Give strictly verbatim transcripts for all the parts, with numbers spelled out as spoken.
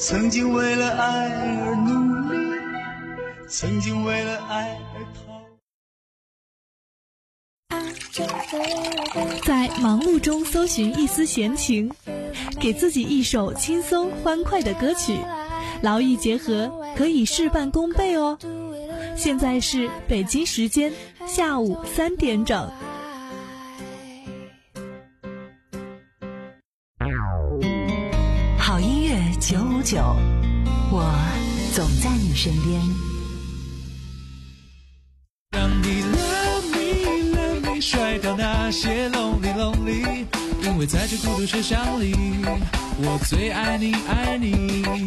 曾经为了爱而努力，曾经为了爱而逃。在忙碌中搜寻一丝闲情，给自己一首轻松欢快的歌曲，劳逸结合，可以事半功倍哦。现在是北京时间下午三点整。 好音乐九五九，我总在你身边。 让你 love me love me 甩掉那些 lonely lonely， 因为在这孤独车厢里，我最爱你爱你。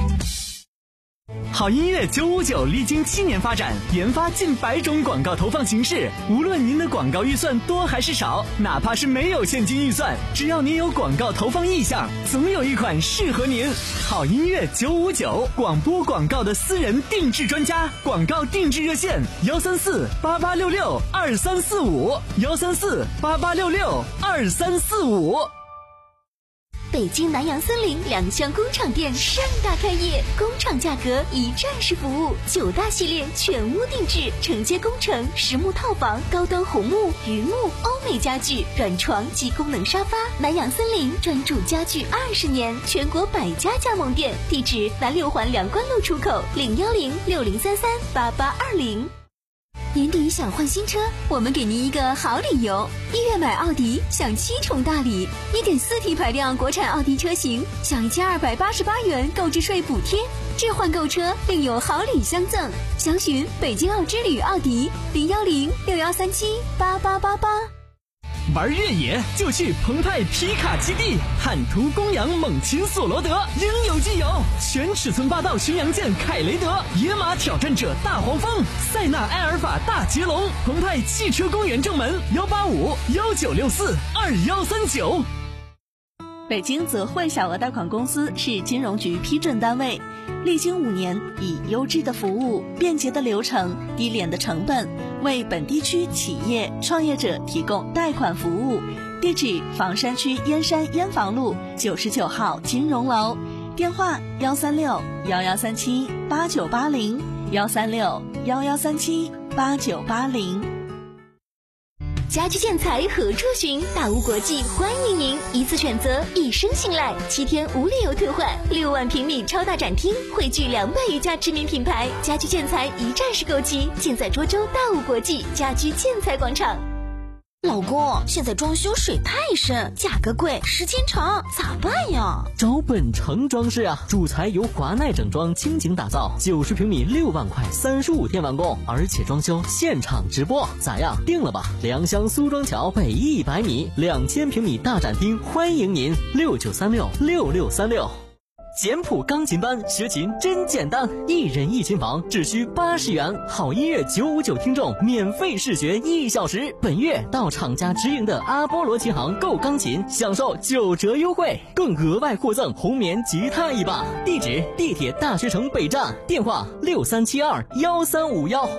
好音乐九五九历经七年发展，研发近百种广告投放形式。无论您的广告预算多还是少，哪怕是没有现金预算，只要您有广告投放意向，总有一款适合您。好音乐九五九，广播广告的私人定制专家，广告定制热线幺三四八八六六二三四五幺三四八八六六二三四五。 北京南洋森林两厢工厂店盛大开业，工厂价格一站式服务，九大系列全屋定制，承接工程、实木套房、高端红木、榆木、欧美家具、软床及功能沙发。南洋森林专注家具二十年，全国百家加盟店，地址南六环梁关路出口，零幺零六零三三八八二零。年底想换新车，我们给您一个好理由。一月买奥迪享七重大礼， 一点四 T 排量国产奥迪车型享一千二百八十八元购置税补贴，置换购车另有好礼相赠。详询北京奥之旅奥迪零幺零六幺三七八八八八。 玩越野就去澎湃皮卡基地，汉途公羊猛禽索罗德应有尽有，全尺寸霸道巡洋舰凯雷德，野马挑战者大黄蜂，塞纳埃尔法大捷龙。澎湃汽车公园正门幺八五幺九六四二幺三九。 北京泽汇小额贷款公司是金融局批准单位，历经五年，以优质的服务、便捷的流程、低廉的成本，为本地区企业创业者提供贷款服务。地址：房山区燕山燕房路九十九号金融楼，电话：幺三六幺幺三七八九八零幺三六幺幺三七八九八零。 家居建材何处寻？大屋国际欢迎您，一次选择，一生信赖，七天无理由退换，六万平米超大展厅，汇聚两百余家知名品牌，家居建材一站式购齐，尽在涿州大屋国际家居建材广场。老公，现在装修水太深，价格贵，时间长，咋办呀？ 找本城装饰啊，主材由华奈整装倾情打造，九十平米六万块，三十五天完工，而且装修现场直播，咋样？定了吧？良乡苏庄桥北一百米，两千平米大展厅，欢迎您，六九三六六六三六。简谱钢琴班学琴真简单，一人一琴房只需八十元，好音乐九五九听众免费试学一小时。本月到厂家直营的阿波罗琴行购钢琴，享受九折优惠，更额外获赠红棉吉他一把。地址：地铁大学城北站，电话六三七二幺三五幺。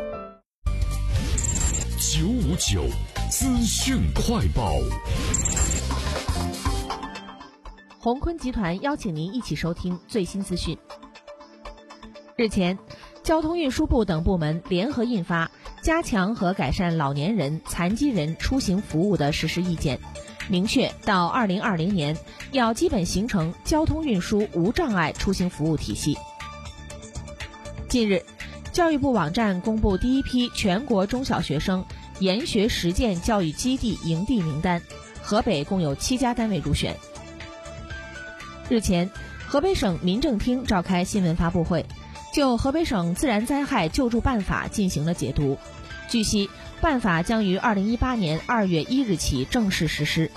九五九资讯快报。 鸿坤集团邀请您一起收听最新资讯。日前，交通运输部等部门联合印发《加强和改善老年人、残疾人出行服务的实施意见》，明确到二零二零年要基本形成交通运输无障碍出行服务体系。近日，教育部网站公布第一批全国中小学生研学实践教育基地营地名单，河北共有七家单位入选。日前，河北省民政厅召开新闻发布会，就河北省自然灾害救助办法进行了解读。据悉，办法将于二零一八年二月一日起正式实施。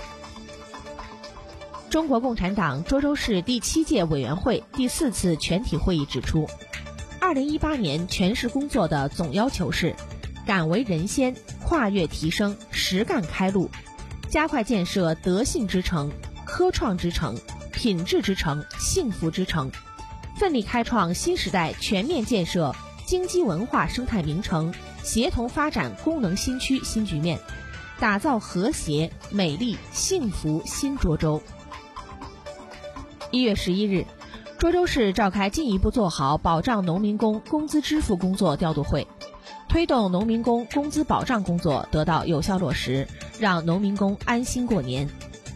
中国共产党涿州市第七届委员会第四次全体会议指出，二零一八年全市工作的总要求是敢为人先，跨越提升，实干开路，加快建设德信之城、科创之城、品质之城、幸福之城，奋力开创新时代全面建设经济文化生态名城，协同发展功能新区新局面，打造和谐、美丽、幸福新涿州。一月十一日， 涿州市召开进一步做好保障农民工工资支付工作调度会，推动农民工工资保障工作得到有效落实，让农民工安心过年。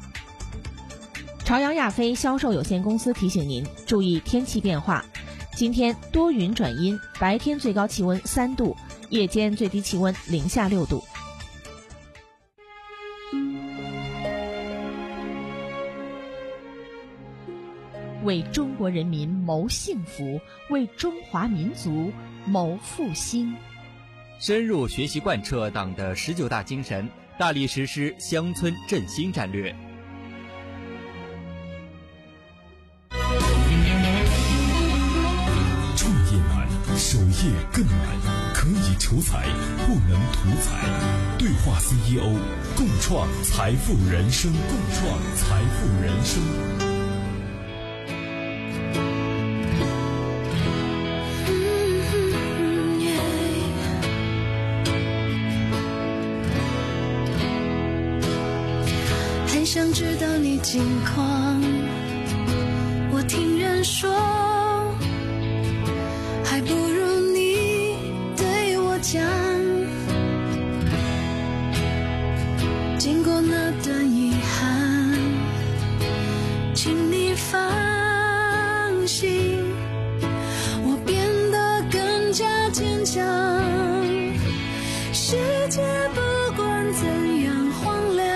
朝阳亚飞销售有限公司提醒您注意天气变化，今天多云转阴，白天最高气温三度，夜间最低气温零下六度。为中国人民谋幸福，为中华民族谋复兴。 深入学习贯彻党的十九大精神，大力实施乡村振兴战略。 创业难，守业更难，可以求财，不能图财。对话 C E O， 共创财富人生，共创财富人生。 想知道你近况，我听人说，还不如你对我讲。经过那段遗憾，请你放心，我变得更加坚强。世界不管怎样荒凉，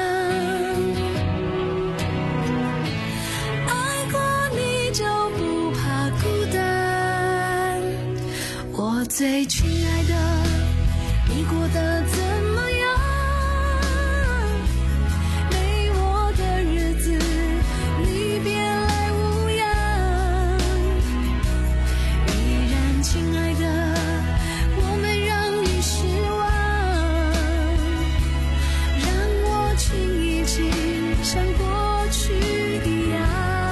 最亲爱的，你过得怎么样？没我的日子，你别来无恙。依然亲爱的，我没让你失望，让我亲一亲，像过去一样。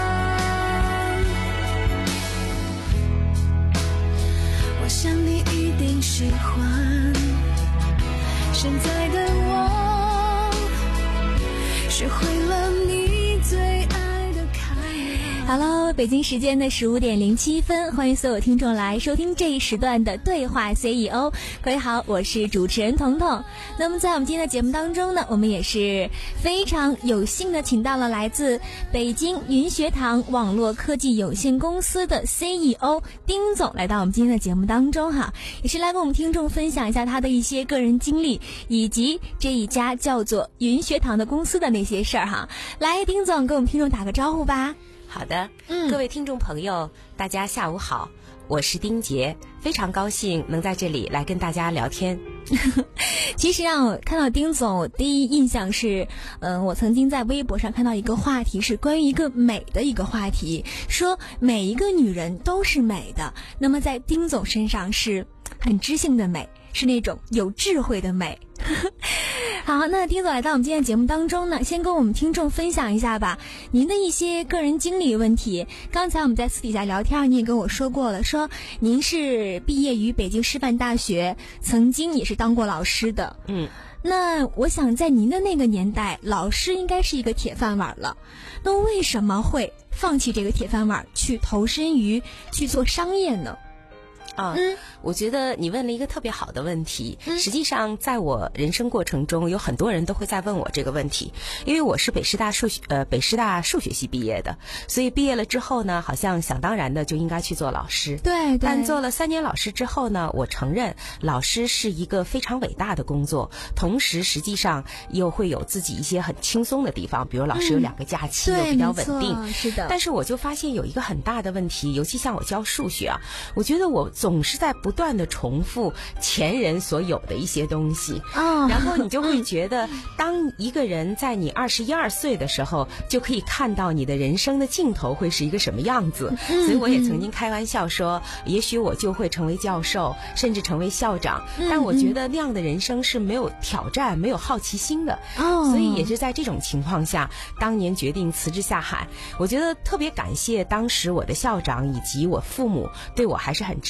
我想你一定喜欢现在的我，学会了你最爱的开朗。 好了，北京时间的十五点零七分，欢迎所有听众来收听这一时段的对话 C E O。各位好，我是主持人彤彤。那么在我们今天的节目当中呢，我们也是非常有幸的请到了来自北京云学堂网络科技有限公司的 C E O 丁总来到我们今天的节目当中哈，也是来跟我们听众分享一下他的一些个人经历，以及这一家叫做云学堂的公司的那些事儿哈。来，丁总跟我们听众打个招呼吧。 好的，嗯，各位听众朋友，大家下午好，我是丁杰，非常高兴能在这里来跟大家聊天。 其实让我看到丁总，我第一印象是，嗯、呃，我曾经在微博上看到一个话题，是关于一个美的一个话题，说每一个女人都是美的，那么在丁总身上是很知性的美，是那种有智慧的美。好，那丁总来到我们今天的节目当中呢，先跟我们听众分享一下吧，您的一些个人经历问题。刚才我们在私底下聊天，你也跟我说过了，说您是毕业于北京师范大学，曾经也是当过老师的。 嗯， 那我想在您的那个年代，老师应该是一个铁饭碗了，那为什么会放弃这个铁饭碗，去投身于去做商业呢？ 啊，嗯，我觉得你问了一个特别好的问题。嗯，实际上在我人生过程中，有很多人都会在问我这个问题，因为我是北师大数学呃北师大数学系毕业的，所以毕业了之后呢，好像想当然的就应该去做老师。 对，对。 但做了三年老师之后呢，我承认老师是一个非常伟大的工作，同时实际上又会有自己一些很轻松的地方，比如老师有两个假期，又、嗯、比较稳定。 是的。 但是我就发现有一个很大的问题，尤其像我教数学啊，我觉得我总是在不断的重复前人所有的一些东西， 哦， 然后你就会觉得，当一个人在你二十一二岁的时候，就可以看到你的人生的尽头会是一个什么样子。嗯、所以我也曾经开玩笑说，嗯、也许我就会成为教授，甚至成为校长。嗯、但我觉得那样的人生是没有挑战、没有好奇心的。 哦， 所以也是在这种情况下，当年决定辞职下海。我觉得特别感谢当时我的校长以及我父母对我还是很支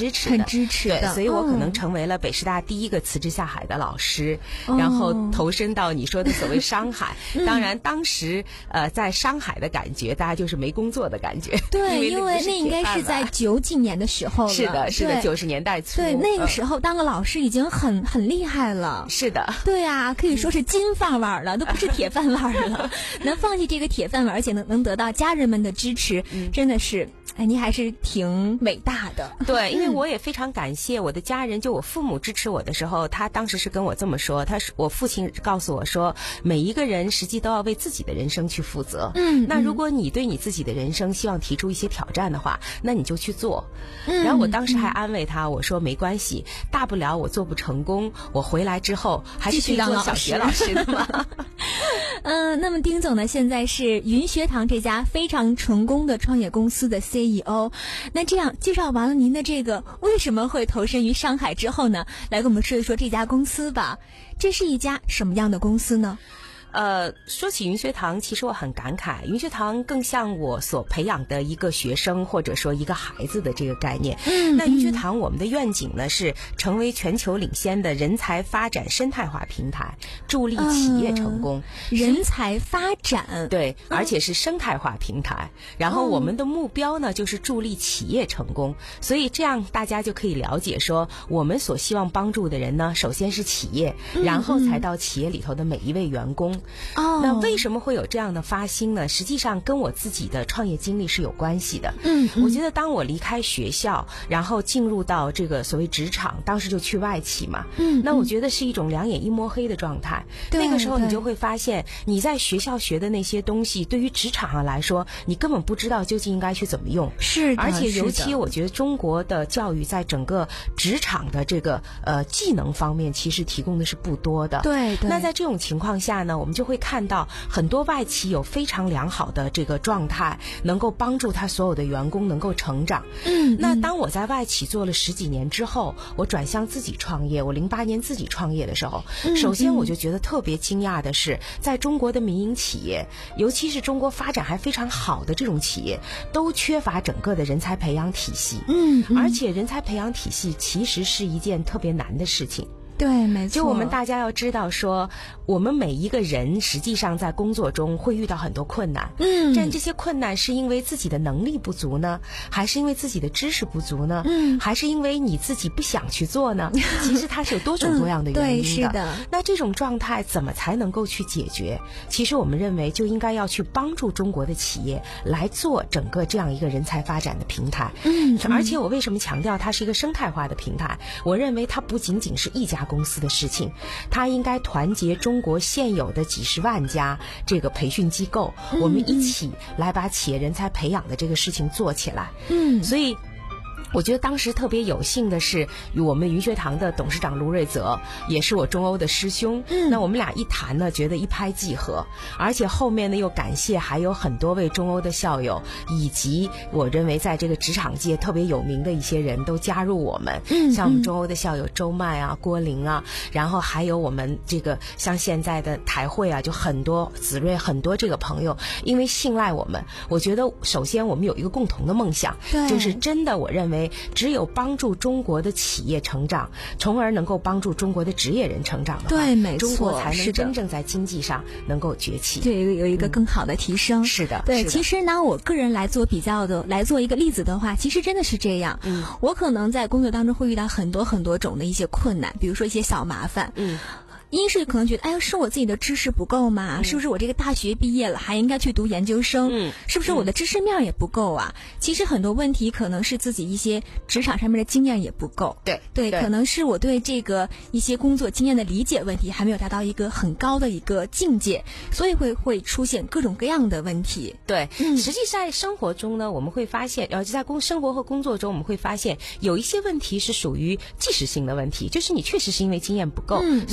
支持的， 很支持的。 对，所以我可能成为了北师大第一个辞职下海的老师，哦、然后投身到你说的所谓商海。嗯、当然，当时呃在商海的感觉，大家就是没工作的感觉。 对， 因为那应该是在九几年的时候了。 是的，是的，九十年代初。 对，那个时候当个老师已经很很厉害了。 是的。 对啊，可以说是金饭碗了，都不是铁饭碗了。能放弃这个铁饭碗，而且能能得到家人们的支持，嗯、真的是。哎，你还是挺伟大的。 对，因为我也非常感谢我的家人，就我父母支持我的时候，他当时是跟我这么说，他是我父亲告诉我说，每一个人实际都要为自己的人生去负责。嗯，那如果你对你自己的人生希望提出一些挑战的话，那你就去做。嗯，然后我当时还安慰他，我说没关系，大不了我做不成功，我回来之后还是去做小学老师的嘛。 嗯、呃，那么丁总呢，现在是云学堂这家非常成功的创业公司的 C E O。那这样介绍完了您的这个为什么会投身于商海之后呢，来跟我们说一说这家公司吧。这是一家什么样的公司呢？ 呃，说起云学堂，其实我很感慨，云学堂更像我所培养的一个学生或者说一个孩子的这个概念。嗯，那云学堂我们的愿景呢是成为全球领先的人才发展生态化平台，助力企业成功。 嗯、人才发展， 对，而且是生态化平台。嗯、然后我们的目标呢就是助力企业成功，所以这样大家就可以了解说，我们所希望帮助的人呢，首先是企业，然后才到企业里头的每一位员工。哦，那为什么会有这样的发心呢？实际上跟我自己的创业经历是有关系的。嗯，我觉得当我离开学校，然后进入到这个所谓职场，当时就去外企嘛。嗯，那我觉得是一种两眼一摸黑的状态。那个时候你就会发现，你在学校学的那些东西，对于职场上来说，你根本不知道究竟应该去怎么用。 是的， 而且尤其我觉得中国的教育在整个职场的这个呃技能方面，其实提供的是不多的。 对对。 那在这种情况下呢，我们就会看到很多外企有非常良好的这个状态，能够帮助他所有的员工能够成长。嗯，那当我在外企做了十几年之后，我转向自己创业，我零八年自己创业的时候，嗯、首先我就觉得特别惊讶的是，在中国的民营企业，尤其是中国发展还非常好的这种企业，都缺乏整个的人才培养体系。嗯，嗯而且人才培养体系其实是一件特别难的事情。 对，没错。 就我们大家要知道说，我们每一个人实际上在工作中会遇到很多困难。嗯，但这些困难是因为自己的能力不足呢，还是因为自己的知识不足呢？嗯，还是因为你自己不想去做呢？其实它是有多种多样的原因的。嗯、对， 是的。 那这种状态怎么才能够去解决？其实我们认为就应该要去帮助中国的企业来做整个这样一个人才发展的平台。嗯，而且我为什么强调它是一个生态化的平台？我认为它不仅仅是一家公司的事情，它应该团结中国现有的几十万家这个培训机构，嗯、我们一起来把企业人才培养的这个事情做起来。嗯，所以我觉得当时特别有幸的是，我们云学堂的董事长卢瑞泽也是我中欧的师兄。嗯，那我们俩一谈呢，觉得一拍即合，而且后面呢又感谢还有很多位中欧的校友，以及我认为在这个职场界特别有名的一些人都加入我们。嗯，像我们中欧的校友周麦啊、郭玲啊，然后还有我们这个像现在的台会啊，就很多子睿很多这个朋友，因为信赖我们，我觉得首先我们有一个共同的梦想，就是真的我认为。只有帮助中国的企业成长，从而能够帮助中国的职业人成长的话， 对，没错， 中国才能真正在经济上能够崛起， 对，有一个更好的提升。 嗯、是的， 对。 是的其实拿我个人来做比较的，来做一个例子的话，其实真的是这样。嗯，我可能在工作当中会遇到很多很多种的一些困难，比如说一些小麻烦。嗯。一是可能觉得，哎呀，是我自己的知识不够嘛？嗯、是不是我这个大学毕业了还应该去读研究生？嗯，是不是我的知识面也不够啊？嗯、其实很多问题可能是自己一些职场上面的经验也不够。 对对，可能是我对这个一些工作经验的理解问题还没有达到一个很高的一个境界，所以会会出现各种各样的问题。 对，嗯、实际在生活中呢，我们会发现，呃，在工生活和工作中，我们会发现有一些问题是属于即时性的问题，就是你确实是因为经验不够，嗯、所以你这个。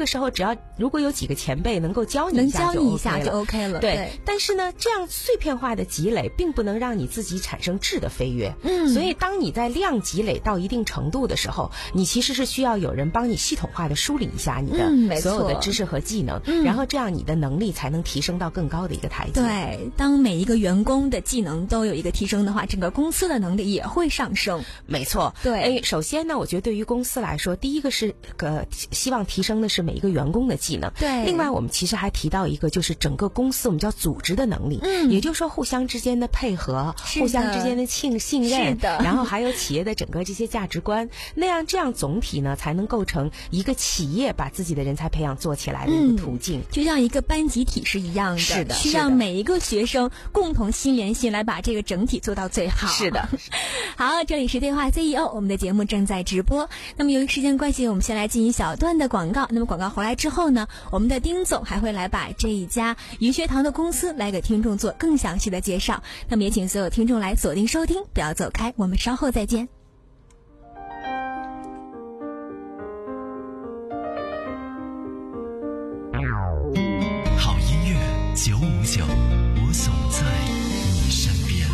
个时候只要如果有几个前辈能够教你一下就 OK 了， 能教你一下就 OK 了。 对， 对但是呢，这样碎片化的积累并不能让你自己产生质的飞跃。 嗯， 所以当你在量积累到一定程度的时候，你其实是需要有人帮你系统化的梳理一下你的所有的知识和技能， 嗯、 然后这样你的能力才能提升到更高的一个台阶。 对，当每一个员工的技能都有一个提升的话，整个公司的能力也会上升。 没错， 对。 哎，首先呢，我觉得对于公司来说，第一个是呃希望提升的是每一个员工的技能。 对。 另外，我们其实还提到一个，就是整个公司我们叫组织的能力， 嗯， 也就是说互相之间的配合，互相之间的信信任， 是的。 然后还有企业的整个这些价值观，那样这样总体呢才能构成一个企业把自己的人才培养做起来的一个途径。 嗯、就像一个班集体是一样的， 是的， 需要每一个学生共同心连心来把这个整体做到最好。 是的。 好，这里是对话 C E O， 我们的节目正在直播。那么由于时间关系，我们先来进一小段的广告。那么广告回来之后呢，我们的丁总还会来把这一家云学堂的公司来给听众做更详细的介绍。那么也请所有听众来锁定收听，不要走开，我们稍后再见。 好音乐九五九，我总在你身边。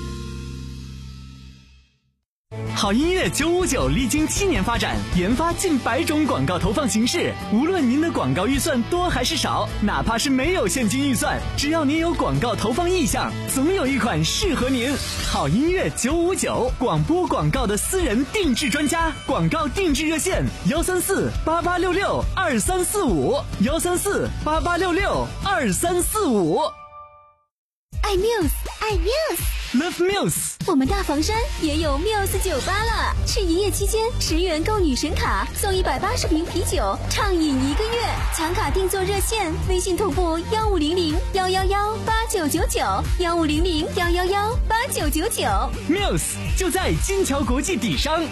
好音乐九五九历经七年发展，研发近百种广告投放形式。无论您的广告预算多还是少，哪怕是没有现金预算，只要您有广告投放意向，总有一款适合您。好音乐九五九，广播广告的私人定制专家，广告定制热线幺三四八八六六二三四五幺三四八八六六二三四五。 爱 Muse， 爱 Muse。Love Muse， 我们大房山也有 Muse 酒吧了，是营业期间十元购女神卡送一百八十瓶啤酒，畅饮一个月。抢卡订座热线：微信同步幺五零零幺幺幺八九九九幺五零零幺幺幺八九九九。 Muse 就在金桥国际底商。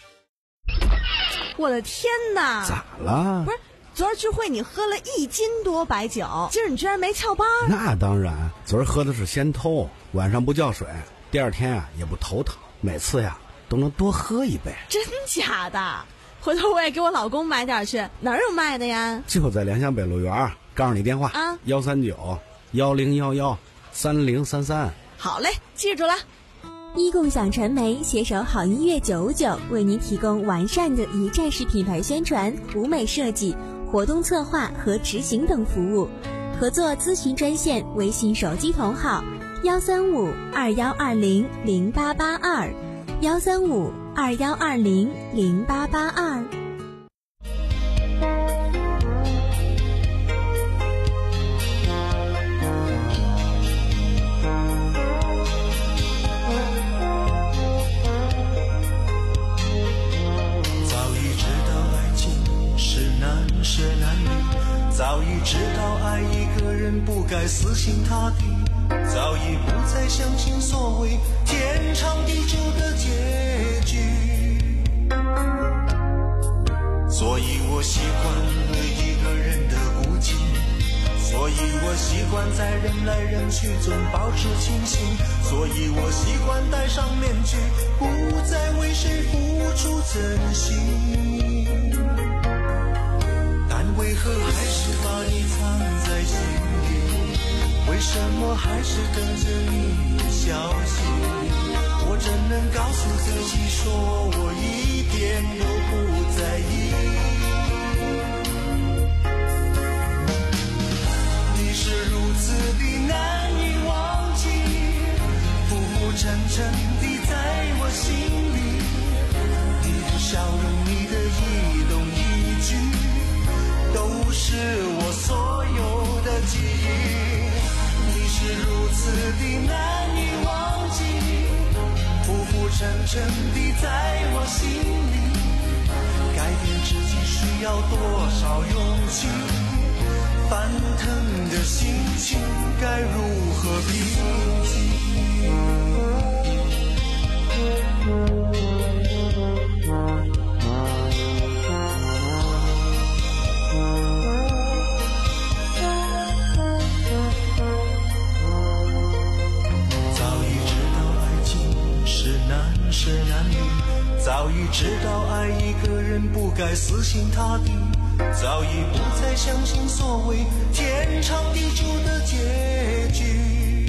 我的天哪！ 咋了？ 不是。昨儿聚会你喝了一斤多白酒，今儿你居然没翘班？ 那当然，昨儿喝的是先偷，晚上不叫水，第二天啊也不头疼，每次呀都能多喝一杯。 真假的？回头我也给我老公买点去，哪儿有卖的呀？ 就在良乡北路园，告诉你电话啊， 幺三九幺零幺幺三零三三。 好嘞，记住了。 一共享传媒携手好音乐九五九，为您提供完善的一站式品牌宣传、舞美设计、活动策划和执行等服务。合作咨询专线：微信手机同号幺三五二幺二零零八八二幺三五二幺二零零八八二。 是男女，早已知道爱一个人不该死心塌地，早已不再相信所谓天长地久的结局。所以我习惯了一个人的孤寂，所以我习惯在人来人去中保持清醒，所以我习惯戴上面具，不再为谁付出真心。为何还是把你藏在心里？为什么还是等着你的消息？我怎能告诉自己说我一点都不在意？你是如此的难以忘记，浮浮沉沉地在我心里。你的笑容，你的一动一举，都是我所有的记忆。你是如此的难以忘记，浮浮沉沉地在我心里。改变自己需要多少勇气？翻腾的心情该如何平静？是男女，早已知道爱一个人不该死心塌地， 早已不再相信所谓天长地久的结局，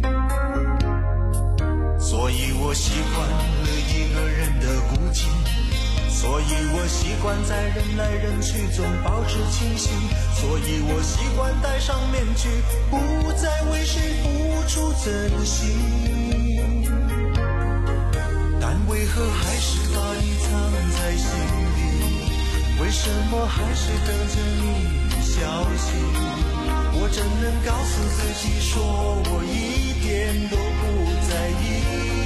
所以我习惯了一个人的孤寂，所以我习惯在人来人去中保持清醒，所以我习惯戴上面具，不再为谁付出真心，但为何还是把你藏在心里，为什么还是等着你消息，我真能告诉自己说我一点都不在意，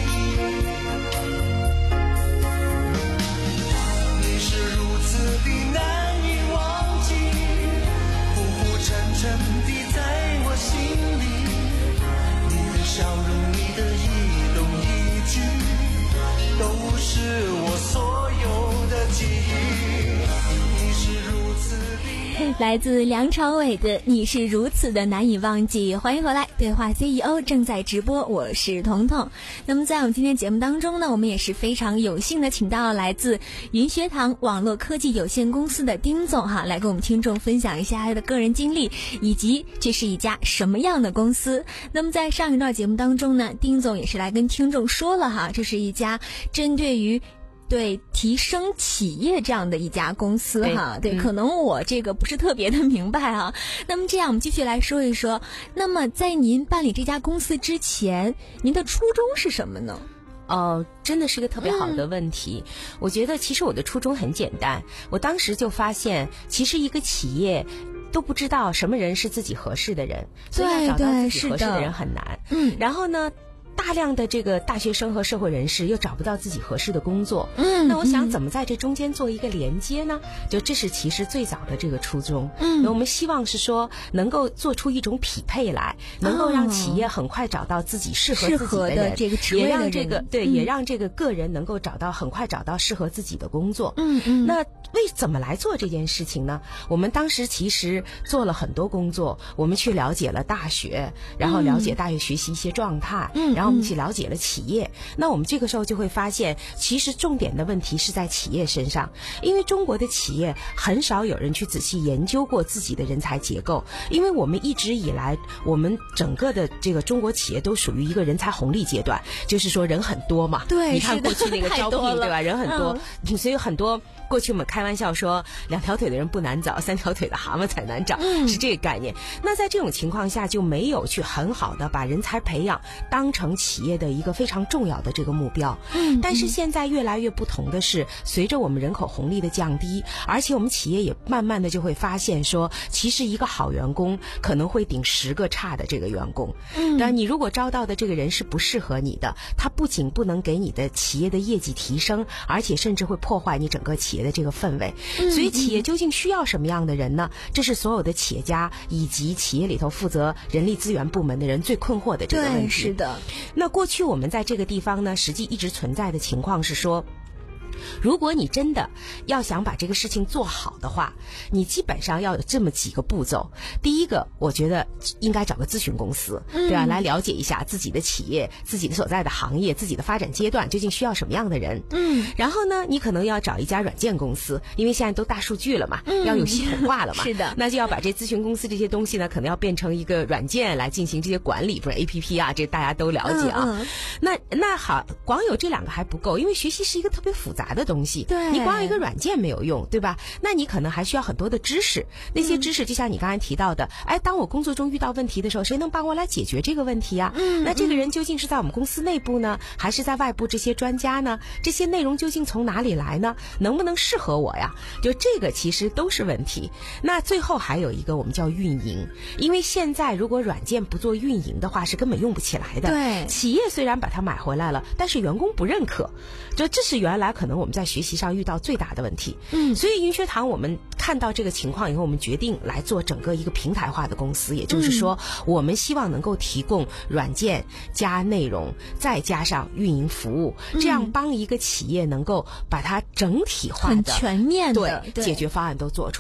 你是如此的难以忘记，浮浮沉沉地在我心里，你的笑容，你的一动一举，都是我所有的记忆，你是如此的。 来自梁朝伟的《你是如此的难以忘记》，欢迎回来，对话 C E O 正在直播，我是彤彤。那么在我们今天节目当中呢，我们也是非常有幸的请到来自云学堂网络科技有限公司的丁总哈，来跟我们听众分享一下他的个人经历，以及这是一家什么样的公司。那么在上一段节目当中呢，丁总也是来跟听众说了哈，这是一家针对于对提升企业这样的一家公司哈，对，嗯、可能我这个不是特别的明白哈。那么这样，我们继续来说一说。那么在您办理这家公司之前，您的初衷是什么呢？ 哦，真的是个特别好的问题。嗯、我觉得其实我的初衷很简单，我当时就发现，其实一个企业都不知道什么人是自己合适的人，所以要找到自己合适的人很难。嗯，然后呢？大量的这个大学生和社会人士又找不到自己合适的工作，嗯，那我想怎么在这中间做一个连接呢？就这是其实最早的这个初衷，嗯，那我们希望是说能够做出一种匹配来，能够让企业很快找到自己适合自己的人， 的这个职位的人， 也让这个对、嗯，也让这个个人能够找到很快找到适合自己的工作，嗯嗯。那为怎么来做这件事情呢？我们当时其实做了很多工作，我们去了解了大学，然后了解大学学习一些状态，嗯，然后我们去了解了企业。那我们这个时候就会发现，其实重点的问题是在企业身上，因为中国的企业很少有人去仔细研究过自己的人才结构，因为我们一直以来，我们整个的这个中国企业都属于一个人才红利阶段，就是说人很多嘛， 对， 你看过去那个招聘对吧，人很多，嗯、所以很多。过去我们开玩笑说，两条腿的人不难找，三条腿的蛤蟆才难找，嗯、是这个概念。那在这种情况下，就没有去很好的把人才培养当成企业的一个非常重要的这个目标。嗯，但是现在越来越不同的是，随着我们人口红利的降低，而且我们企业也慢慢的就会发现说，其实一个好员工可能会顶十个差的这个员工。嗯，但你如果招到的这个人是不适合你的，他不仅不能给你的企业的业绩提升，而且甚至会破坏你整个企业的这个氛围。所以企业究竟需要什么样的人呢？这是所有的企业家以及企业里头负责人力资源部门的人最困惑的这个问题。 对，是的。 那过去我们在这个地方呢，实际一直存在的情况是说，如果你真的要想把这个事情做好的话，你基本上要有这么几个步骤。第一个，我觉得应该找个咨询公司，嗯、对吧？来了解一下自己的企业、自己的所在的行业、自己的发展阶段究竟需要什么样的人。嗯，然后呢，你可能要找一家软件公司，因为现在都大数据了嘛，嗯、要有系统化了嘛。是的，那就要把这咨询公司这些东西呢，可能要变成一个软件来进行这些管理，不是 A P P 啊，这大家都了解啊。嗯嗯、那那好，光有这两个还不够，因为学习是一个特别复杂的东西，对，你光有一个软件没有用，对吧？那你可能还需要很多的知识，那些知识就像你刚才提到的，嗯、哎，当我工作中遇到问题的时候，谁能帮我来解决这个问题啊？嗯，那这个人究竟是在我们公司内部呢，还是在外部这些专家呢？这些内容究竟从哪里来呢？能不能适合我呀？就这个其实都是问题。那最后还有一个我们叫运营，因为现在如果软件不做运营的话，是根本用不起来的。对，企业虽然把它买回来了，但是员工不认可，就这是原来可能我们在学习上遇到最大的问题。嗯，所以云学堂我们看到这个情况以后，我们决定来做整个一个平台化的公司，也就是说，嗯、我们希望能够提供软件加内容，再加上运营服务，嗯、这样帮一个企业能够把它整体化的、 很全面的对解决方案都做出来。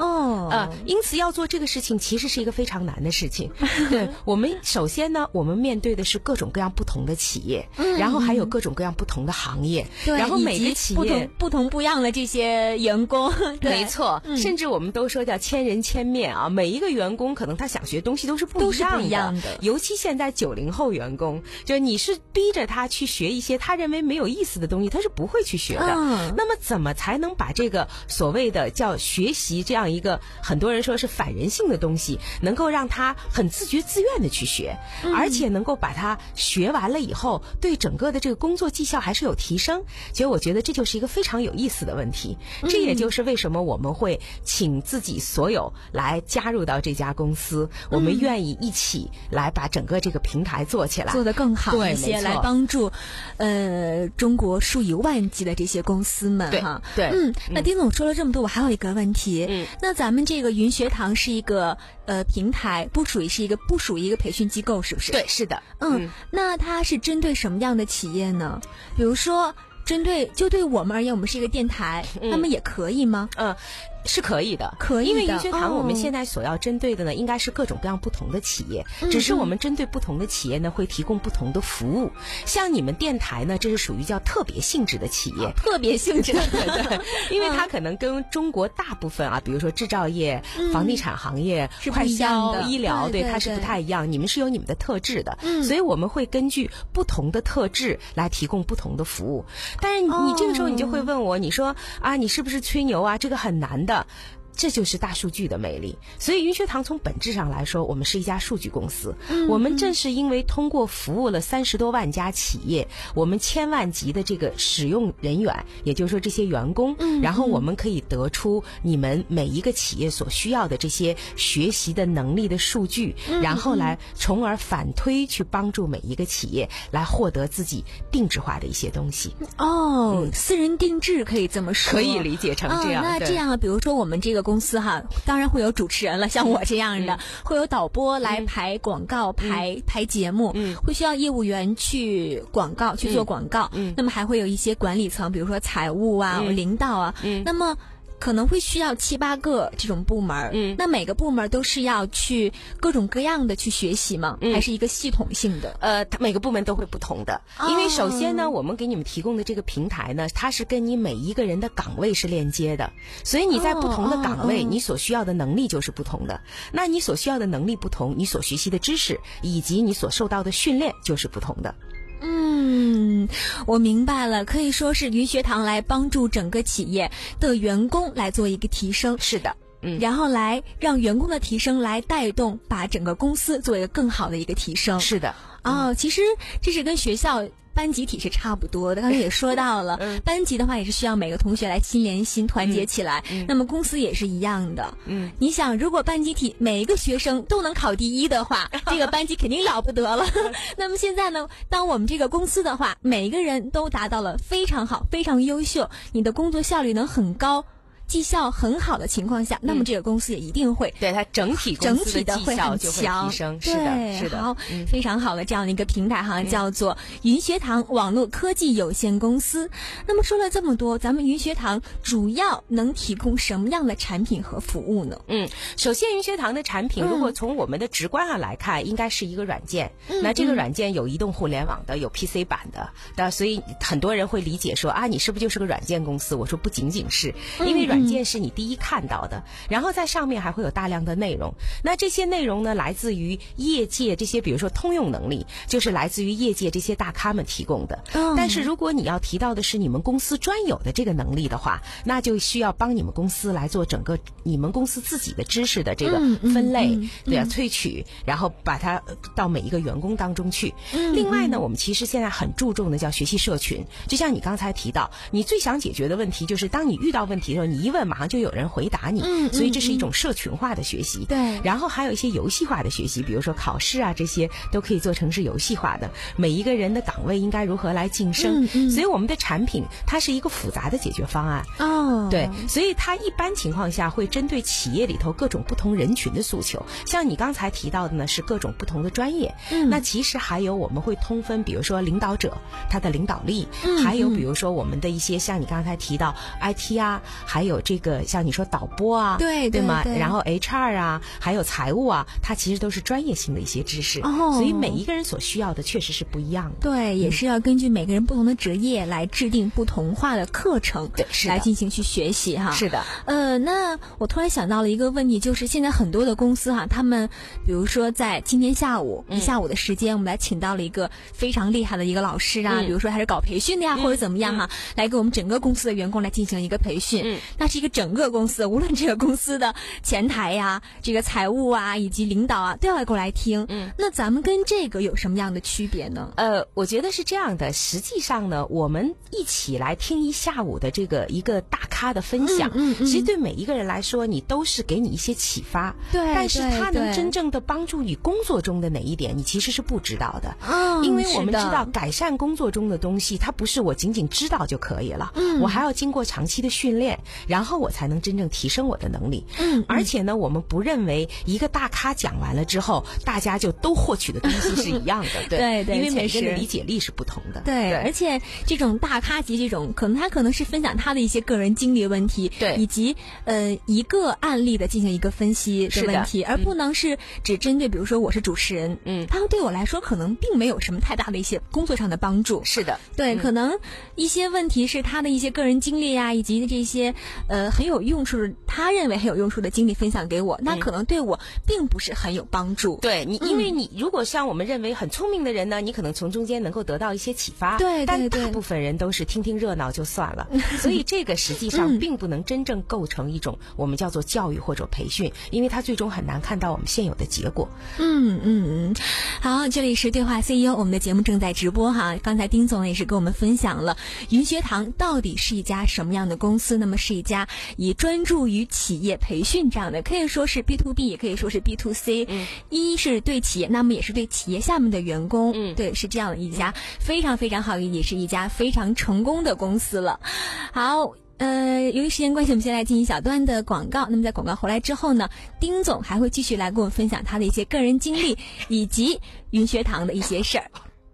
哦， 呃，因此要做这个事情其实是一个非常难的事情。对，我们首先呢，我们面对的是各种各样不同的企业，嗯、然后还有各种各样不同的行业， 对， 然后每个企业不同不同不一样的这些员工， 没错、嗯，甚至我们都说叫千人千面啊，每一个员工可能他想学东西都是不一样的，都是不一样的。尤其现在九零后员工，就你是逼着他去学一些他认为没有意思的东西，他是不会去学的。嗯、那么怎么才能把这个所谓的叫学习这样一个很多人说是反人性的东西，能够让他很自觉自愿的去学，嗯、而且能够把它学完了以后，对整个的这个工作绩效还是有提升。其实我觉得这就是一个非常有意思的问题。嗯、这也就是为什么我们会请自己所有来加入到这家公司，嗯、我们愿意一起来把整个这个平台做起来， 做得更好一些，来帮助呃中国数以万计的这些公司们哈。 对， 嗯，那丁总说了这么多，我还有一个问题，嗯，那咱们这个云学堂是一个呃平台，不属于是一个不属于一个培训机构，是不是？ 对，是的。 嗯，嗯那它是针对什么样的企业呢？比如说，针对就对我们而言，我们是一个电台，嗯、那么也可以吗？ 嗯。是可以的， 可以的。 因为云学堂我们现在所要针对的呢，哦、应该是各种各样不同的企业，嗯、只是我们针对不同的企业呢，会提供不同的服务。像你们电台呢，这是属于叫特别性质的企业， 哦、特别性质的， 对，因为它可能跟中国大部分啊，比如说制造业、嗯、房地产行业、快消、医疗，对，它是不太一样。你们是有你们的特质的，嗯、所以我们会根据不同的特质来提供不同的服务。但是你这个时候你就会问我，你说啊，你是不是吹牛啊？这个很难的。这就是大数据的魅力。所以云学堂从本质上来说，我们是一家数据公司。嗯、我们正是因为通过服务了三十多万家企业，我们千万级的这个使用人员，也就是说这些员工，嗯、然后我们可以得出你们每一个企业所需要的这些学习的能力的数据，嗯、然后来从而反推去帮助每一个企业来获得自己定制化的一些东西。 哦，嗯、私人定制可以这么说， 可以理解成这样。 哦、那这样，比如说我们这个公司哈，当然会有主持人了，像我这样的，嗯、会有导播来排广告、嗯、排排节目，嗯、会需要业务员去广告去做广告，嗯、那么还会有一些管理层，比如说财务啊、嗯、领导啊，嗯、那么可能会需要七八个这种部门，嗯，那每个部门都是要去各种各样的去学习吗？嗯、还是一个系统性的？ 呃，每个部门都会不同的，哦、因为首先呢，我们给你们提供的这个平台呢，它是跟你每一个人的岗位是链接的，所以你在不同的岗位，哦哦、你所需要的能力就是不同的。那你所需要的能力不同，你所学习的知识以及你所受到的训练就是不同的。 嗯，我明白了，可以说是云学堂来帮助整个企业的员工来做一个提升。 是的，嗯， 然后来让员工的提升来带动，把整个公司做一个更好的一个提升。 是的， 哦，嗯、其实这是跟学校班集体是差不多的，刚才也说到了，嗯、班级的话也是需要每个同学来心连心，团结起来。嗯、那么公司也是一样的。嗯，你想，如果班集体每一个学生都能考第一的话，这个班级肯定了不得了。那么现在呢，当我们这个公司的话，每一个人都达到了非常好、非常优秀，你的工作效率能很高。绩效很好的情况下，那么这个公司也一定会、 嗯、对它整体公司的绩效就会提升。是的，是的， 好，嗯、非常好的这样的一个平台哈，叫做云学堂网络科技有限公司。那么说了这么多，咱们云学堂主要能提供什么样的产品和服务呢？ 嗯，首先云学堂的产品，如果从我们的直观上来看，嗯、应该是一个软件。嗯、那这个软件有移动互联网的，有 P C 版的，那所以很多人会理解说啊，你是不是就是个软件公司？我说不仅仅是，因为软软件是你第一看到的，然后在上面还会有大量的内容。那这些内容呢，来自于业界这些，比如说通用能力，就是来自于业界这些大咖们提供的。嗯、但是如果你要提到的是你们公司专有的这个能力的话，那就需要帮你们公司来做整个你们公司自己的知识的这个分类，嗯嗯嗯、对啊，萃取，然后把它到每一个员工当中去。嗯、另外呢，我们其实现在很注重的叫学习社群，就像你刚才提到，你最想解决的问题就是当你遇到问题的时候，你一问马上就有人回答你，嗯、所以这是一种社群化的学习。对，然后还有一些游戏化的学习，比如说考试啊，这些都可以做成是游戏化的。每一个人的岗位应该如何来晋升？嗯嗯、所以我们的产品它是一个复杂的解决方案。哦，对，所以它一般情况下会针对企业里头各种不同人群的诉求。像你刚才提到的呢，是各种不同的专业。嗯，那其实还有我们会通分，比如说领导者他的领导力，嗯、还有比如说我们的一些像你刚才提到 I T 啊，还有有这个像你说导播啊， 对对吗？ 对对然后 H R 啊，还有财务啊，它其实都是专业性的一些知识， 哦， 所以每一个人所需要的确实是不一样的。 对，也是要根据每个人不同的职业来制定不同化的课程， 对，是来进行去学习哈。 是的。 呃，那我突然想到了一个问题，就是现在很多的公司哈，他们比如说在今天下午、嗯、一下午的时间，我们来请到了一个非常厉害的一个老师啊，嗯、比如说还是搞培训的呀，嗯、或者怎么样哈、嗯，来给我们整个公司的员工来进行一个培训。嗯，那是一个整个公司，无论这个公司的前台呀、这个财务啊，以及领导啊，都要过来听。嗯，那咱们跟这个有什么样的区别呢？ 呃，我觉得是这样的，实际上呢，我们一起来听一下午的这个一个大咖的分享，嗯嗯嗯、其实对每一个人来说，你都是给你一些启发。 对， 但是它能真正的帮助你工作中的哪一点，你其实是不知道的。嗯，因为我们知道改善工作中的东西，它不是我仅仅知道就可以了。嗯，我还要经过长期的训练，然后我才能真正提升我的能力。嗯，而且呢，我们不认为一个大咖讲完了之后，大家就都获取的东西是一样的。对对对， 因为每个人的理解力是不同的。 对，对而且这种大咖级这种，可能他可能是分享他的一些个人经历问题， 对， 以及呃一个案例的进行一个分析的问题，而不能是只针对，比如说我是主持人，嗯，他对我来说可能并没有什么太大的一些工作上的帮助。 是的， 对， 嗯、 可能一些问题是他的一些个人经历啊，以及这些呃很有用处的，他认为很有用处的经历分享给我，那可能对我并不是很有帮助。 对你，因为你如果像我们认为很聪明的人呢，你可能从中间能够得到一些启发。 对， 但大部分人都是听听热闹就算了，所以这个实际上并不能真正构成一种我们叫做教育或者培训，因为它最终很难看到我们现有的结果。 嗯嗯嗯，好，这里是对话 C E O， 我们的节目正在直播哈。刚才丁总也是跟我们分享了云学堂到底是一家什么样的公司，那么是一家以专注于企业培训这样的，可以说是 B to B， 也可以说是 B to C，嗯，一是对企业，那么也是对企业下面的员工，嗯，对，是这样的一家非常非常好，也是一家非常成功的公司了。好。呃，由于时间关系，我们先来进行小段的广告。那么在广告回来之后呢，丁总还会继续来跟我们分享他的一些个人经历，以及云学堂的一些事儿。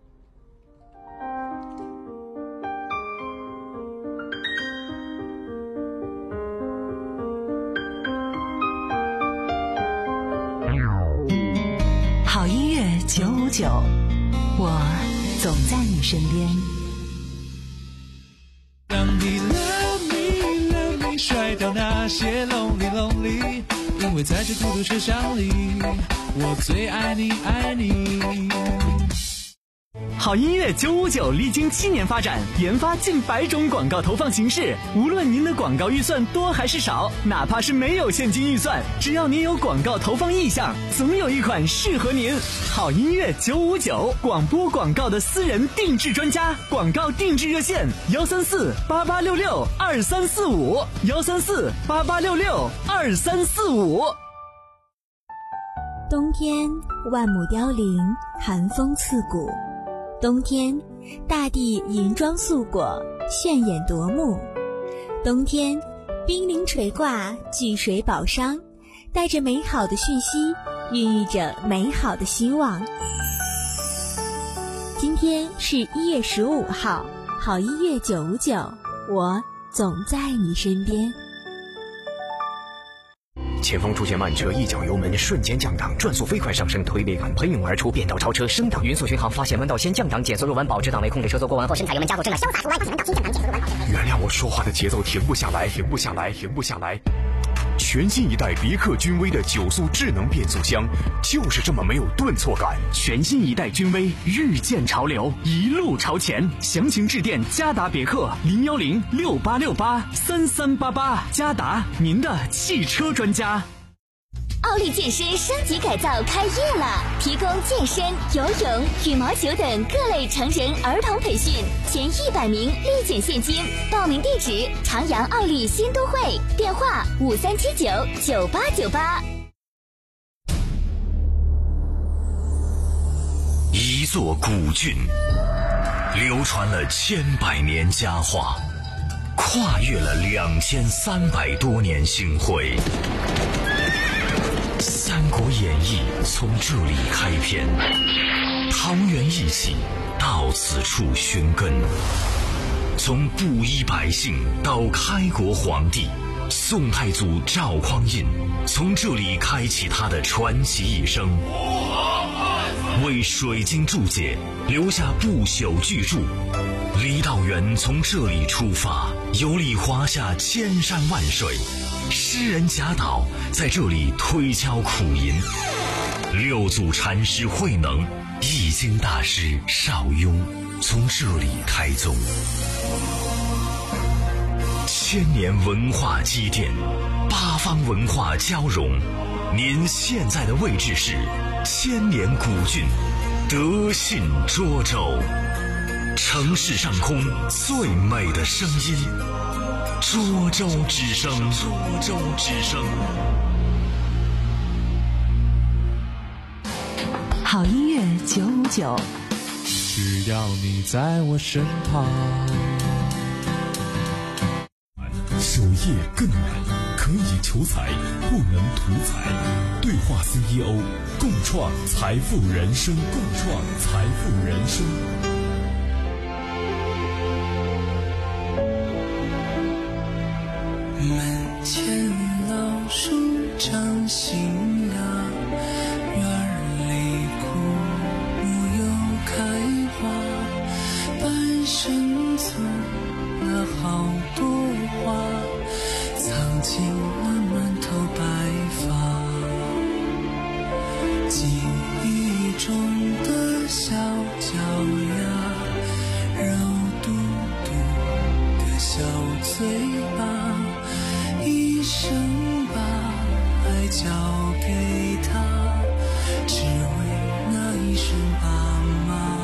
好音乐九五九，我总在你身边。 让你 love me love me 甩掉那些 lonely lonely， 因为在这孤独车厢里，我最爱你爱你。 好音乐九五九历经七年发展，研发近百种广告投放形式。无论您的广告预算多还是少，哪怕是没有现金预算，只要您有广告投放意向，总有一款适合您。好音乐九五九，广播广告的私人定制专家，广告定制热线：幺三四八八六六二三四五，幺三四八八六六二三四五。 冬天万亩凋零，寒风刺骨。冬天，大地银装素裹，炫眼夺目。冬天，冰凌垂挂，巨水宝商，带着美好的讯息，孕育着美好的希望。今天是一月十五号，好音乐九五九，我总在你身边。 前方出现慢车，一脚油门瞬间降档，转速飞快上升，推背感喷涌而出，变道超车升档。匀速巡航发现弯道先降档，减速入弯保持档位，控制车速过弯后深踩油门加速，真的潇洒出弯，发现弯道先降档，减速入弯保持。 原谅我说话的节奏停不下来，停不下来，停不下来。全新一代别克君威的九速智能变速箱，就是这么没有顿挫感。 全新一代君威，日渐潮流，一路朝前。详情致电嘉达别克零幺零六八六八三三八八，嘉达您的汽车专家。 奥利健身升级改造开业了，提供健身、游泳、羽毛球等各类成人儿童培训，前一百名立减现金。报名地址：长阳奥利新都会，电话五三七九九八九八。 一座古郡，流传了千百年佳话，跨越了两千三百多年星辉。《三国演义》从这里开篇，桃园义气到此处寻根。从布衣百姓到开国皇帝， 宋太祖赵匡胤从这里开启他的传奇一生，为水晶注解留下不朽巨著。郦道元从这里出发，游历华夏千山万水，诗人贾岛在这里推敲苦吟，六祖禅师慧能、易经大师邵雍从这里开宗。千年文化积淀，八方文化交融。您现在的位置是千年古郡德信涿州，城市上空最美的声音，涿州之声。涿州之声。 好音乐九五九， 只要你在我身旁。 守夜更难，可以求财，不能图财。对话 C E O， 共创财富人生，共创财富人生。 门前老树长新芽，院里枯木又开花，半生存了好多话，藏进了满头白发。记忆中的小脚丫，肉嘟嘟的小嘴巴，一生把爱交给他，只为那一声爸妈。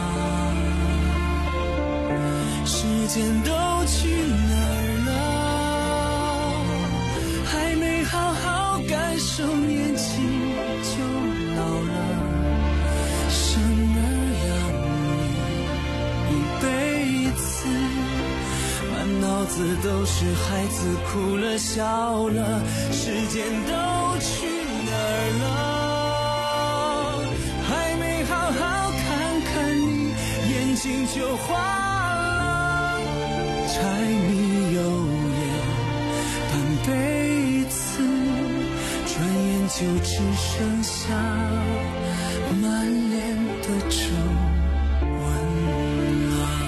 时间都去哪儿了？还没好好感受年轻就老了。生儿养女一辈子，满脑子都是孩子哭了笑了，时间都去哪儿了？还没好好看看你，眼睛就花了。柴米油盐半辈子，转眼就只剩下满脸的皱纹了。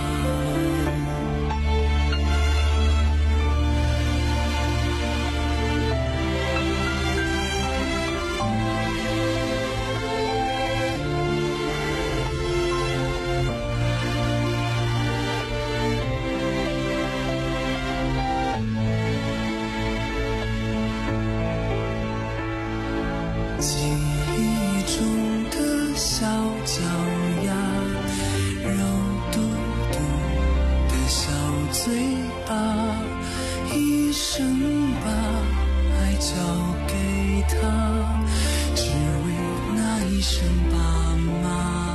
记忆中的小脚丫，肉嘟嘟的小嘴巴，一生把爱交给他，只为那一声爸妈。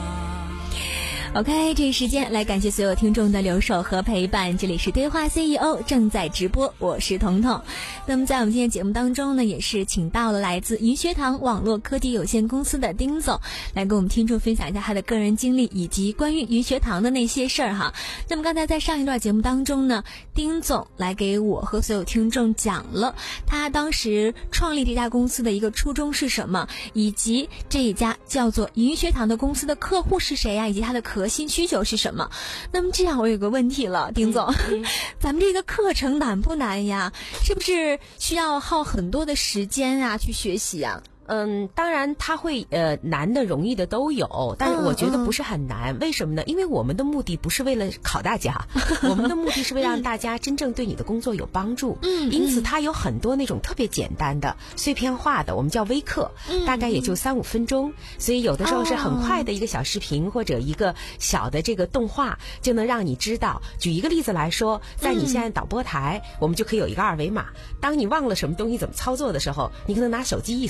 OK， 这一时间来感谢所有听众的留守和陪伴，这里是对话 C E O 正在直播，我是彤彤。那么在我们今天节目当中呢，也是请到了来自云学堂网络科技有限公司的丁总，来跟我们听众分享一下他的个人经历以及关于云学堂的那些事儿哈。那么刚才在上一段节目当中呢，丁总来给我和所有听众讲了他当时创立这家公司的一个初衷是什么，以及这一家叫做云学堂的公司的客户是谁呀，以及他的核心需求是什么。那么这样我有个问题了，丁总，嗯嗯、咱们这个课程难不难呀？是不是需要耗很多的时间啊去学习啊？ 嗯，当然它会呃难的容易的都有，但是我觉得不是很难。嗯嗯、为什么呢？因为我们的目的不是为了考大家，我们的目的是为了让大家真正对你的工作有帮助。嗯，因此它有很多那种特别简单的、碎片化的，我们叫微课，嗯、大概也就三五分钟。所以有的时候是很快的一个小视频、哦、或者一个小的这个动画，就能让你知道。举一个例子来说，在你现在导播台，嗯、我们就可以有一个二维码。当你忘了什么东西怎么操作的时候，你可能拿手机一扫。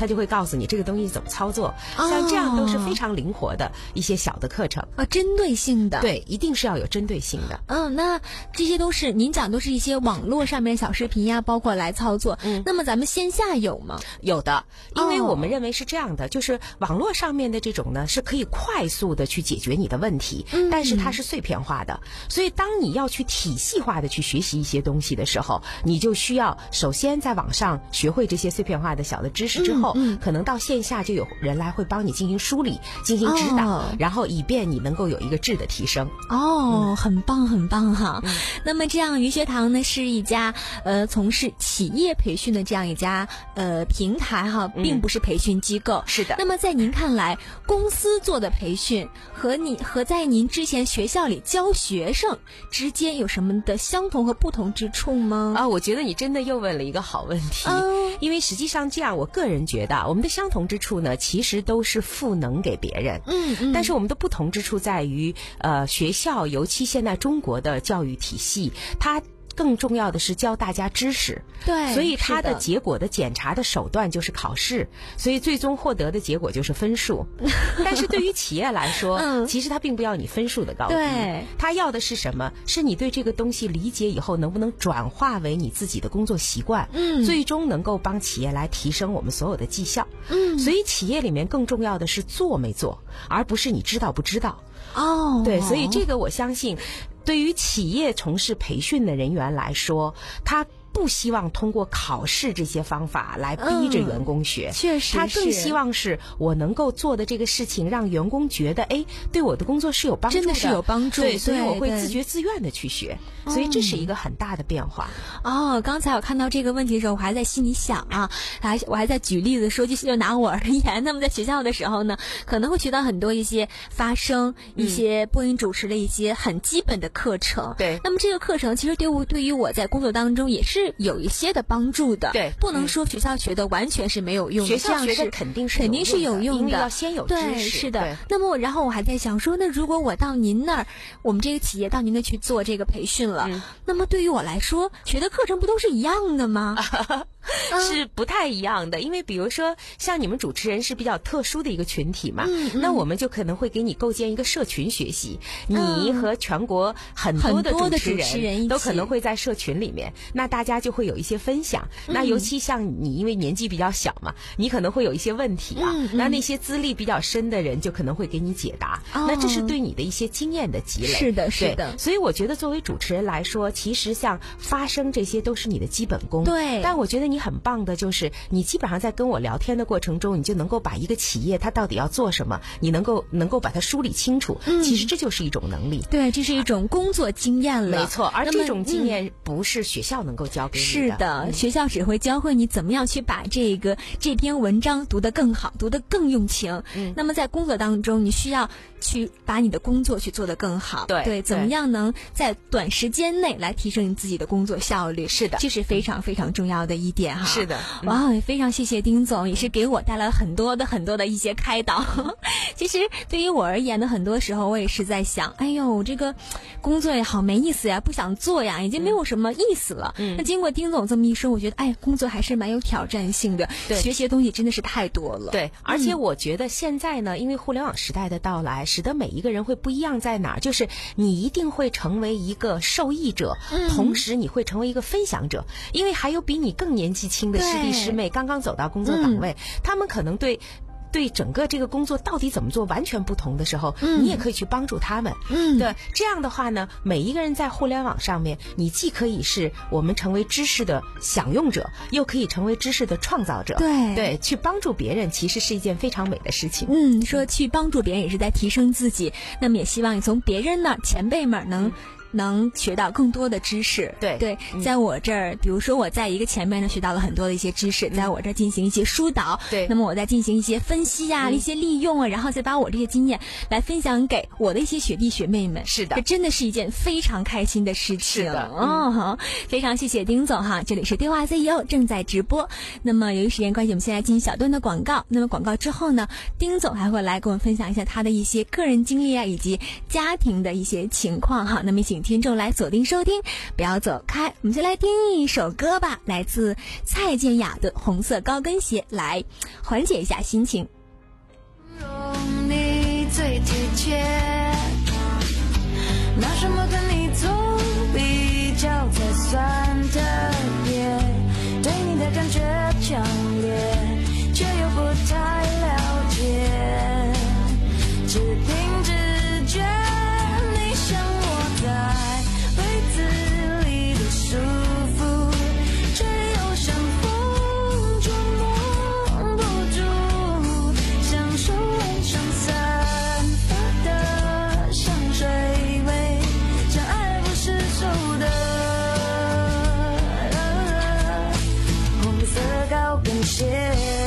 他就会告诉你这个东西怎么操作。 哦、 像这样都是非常灵活的一些小的课程啊，针对性的。 对，一定是要有针对性的。 嗯，那这些都是您讲都是一些网络上面小视频呀，包括来操作。嗯，那么咱们线下有吗？ 有的，因为我们认为是这样的，哦、就是网络上面的这种呢，是可以快速的去解决你的问题，嗯、但是它是碎片化的，所以当你要去体系化的去学习一些东西的时候，你就需要首先在网上学会这些碎片化的小的知识之后，嗯嗯、可能到线下就有人来会帮你进行梳理、进行指导，哦、然后以便你能够有一个质的提升。 哦，嗯、很棒，很棒哈。嗯、那么这样鱼学堂呢是一家呃从事企业培训的这样一家呃平台哈，并不是培训机构。 嗯、是的。 那么在您看来，公司做的培训和你和在您之前学校里教学生之间有什么的相同和不同之处吗？ 啊，我觉得你真的又问了一个好问题。嗯、因为实际上这样，我个人觉得我们的相同之处呢，其实都是赋能给别人。 嗯嗯。 但是我们的不同之处在于，呃，学校尤其现在中国的教育体系，它更重要的是教大家知识， 对， 所以它的结果的检查的手段就是考试，所以最终获得的结果就是分数。但是对于企业来说，嗯、其实它并不要你分数的高低， 对， 它要的是什么？是你对这个东西理解以后，能不能转化为你自己的工作习惯， 嗯， 最终能够帮企业来提升我们所有的绩效。 嗯， 所以企业里面更重要的是做没做，而不是你知道不知道。 哦， 对，所以这个我相信。对于企业从事培训的人员来说，他不希望通过考试这些方法来逼着员工学， 嗯、确实， 他更希望是我能够做的这个事情让员工觉得，哎，对我的工作是有帮助的， 真的是有帮助， 对，所以我会自觉自愿的去学，所以这是一个很大的变化。 哦，刚才我看到这个问题的时候，我还在心里想啊，还我还在举例子说，就拿我而言，那么在学校的时候呢，可能会学到很多一些发声、一些播音主持的一些很基本的课程。 对， 那么这个课程其实对我对于我在工作当中也是有一些的帮助的。 对， 不能说学校学的完全是没有用的， 学校学的肯定是肯定是有用的， 因为要先有知识。 对，是的。那么然后我还在想说，那如果我到您那儿，我们这个企业到您那去做这个培训了，嗯、那么对于我来说，学的课程不都是一样的吗？ 是不太一样的，因为比如说像你们主持人是比较特殊的一个群体嘛， 嗯嗯、 那我们就可能会给你构建一个社群学习，嗯、你和全国很多的主持人, 主持人都可能会在社群里面，那大家就会有一些分享。嗯、那尤其像你，因为年纪比较小嘛，你可能会有一些问题啊， 嗯嗯、 那那些资历比较深的人就可能会给你解答，哦、那这是对你的一些经验的积累。 是的，是的。 所以我觉得作为主持人来说，其实像发声这些都是你的基本功。 对。 但我觉得你很棒的就是你基本上在跟我聊天的过程中，你就能够把一个企业它到底要做什么，你能够能够把它梳理清楚。 嗯、 其实这就是一种能力。 对，这是一种工作经验了。 没错，而这种经验不是学校能够教给你的。 是的，嗯、学校只会教会你怎么样去把这个这篇文章读得更好，读得更用情。 嗯。 那么在工作当中，你需要去把你的工作去做得更好。 对对，怎么样能在短时间内来提升你自己的工作效率？ 是的， 这是非常非常重要的一点哈。 是的。嗯、 哇，非常谢谢丁总，也是给我带来了很多的很多的一些开导。其实对于我而言呢，很多时候我也是在想，哎呦，这个工作也好没意思呀，不想做呀，已经没有什么意思了。 嗯。 那经过丁总这么一说，我觉得，哎，工作还是蛮有挑战性的， 对， 学习的东西真的是太多了。 对，而且我觉得现在呢，嗯、因为互联网时代的到来，使得每一个人会不一样在哪儿，就是你一定会成为一个受益者， 嗯、 同时你会成为一个分享者，因为还有比你更年纪轻的师弟师妹刚刚走到工作岗位，嗯、他们可能对对整个这个工作到底怎么做完全不同的时候， 嗯、 你也可以去帮助他们。 嗯， 对，这样的话呢，每一个人在互联网上面，你既可以是我们成为知识的享用者，又可以成为知识的创造者。 对对，去帮助别人其实是一件非常美的事情。 嗯，说去帮助别人也是在提升自己，那么也希望你从别人那儿前辈们能。嗯能学到更多的知识。 对对， 嗯、 在我这儿，比如说我在一个前面呢学到了很多的一些知识，嗯、在我这儿进行一些疏导。 对， 那么我再进行一些分析呀、啊嗯、一些利用啊，然后再把我这些经验来分享给我的一些学弟学妹们。 是的， 这真的是一件非常开心的事情。 是的， 哦，好、嗯，非常谢谢丁总哈，这里是对话 C E O 正在直播。那么由于时间关系，我们现在进行小段的广告。那么广告之后呢，丁总还会来跟我们分享一下他的一些个人经历啊，以及家庭的一些情况哈。那么请请听众来锁定收听，不要走开。我们先来听一首歌吧，来自蔡健雅的《红色高跟鞋》，来缓解一下心情。 你最贴切，拿什么跟你做比较才算特别？对你的感觉强烈，却又不太了解，只凭直觉。你像我在被子里的束缚，却又像风捉摸不住，享受晚上散发的香水味，像爱不释手的红色高跟鞋。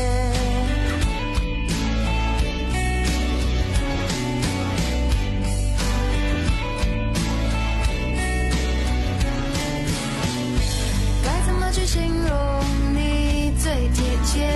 形容你最贴切，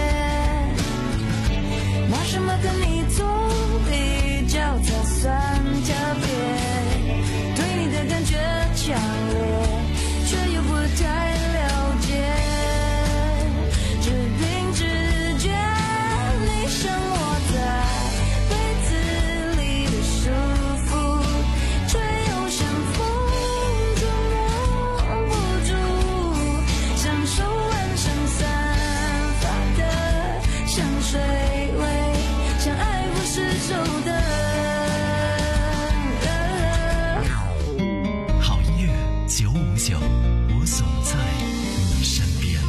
拿什么跟你做比较才算特别？对你的感觉强烈，却又不太了解，只凭直觉。你像我在被子里的束缚，却又像风捉摸不住，享受晚上散发的香水味，像爱不释手的好音乐九五九，我总在你身边。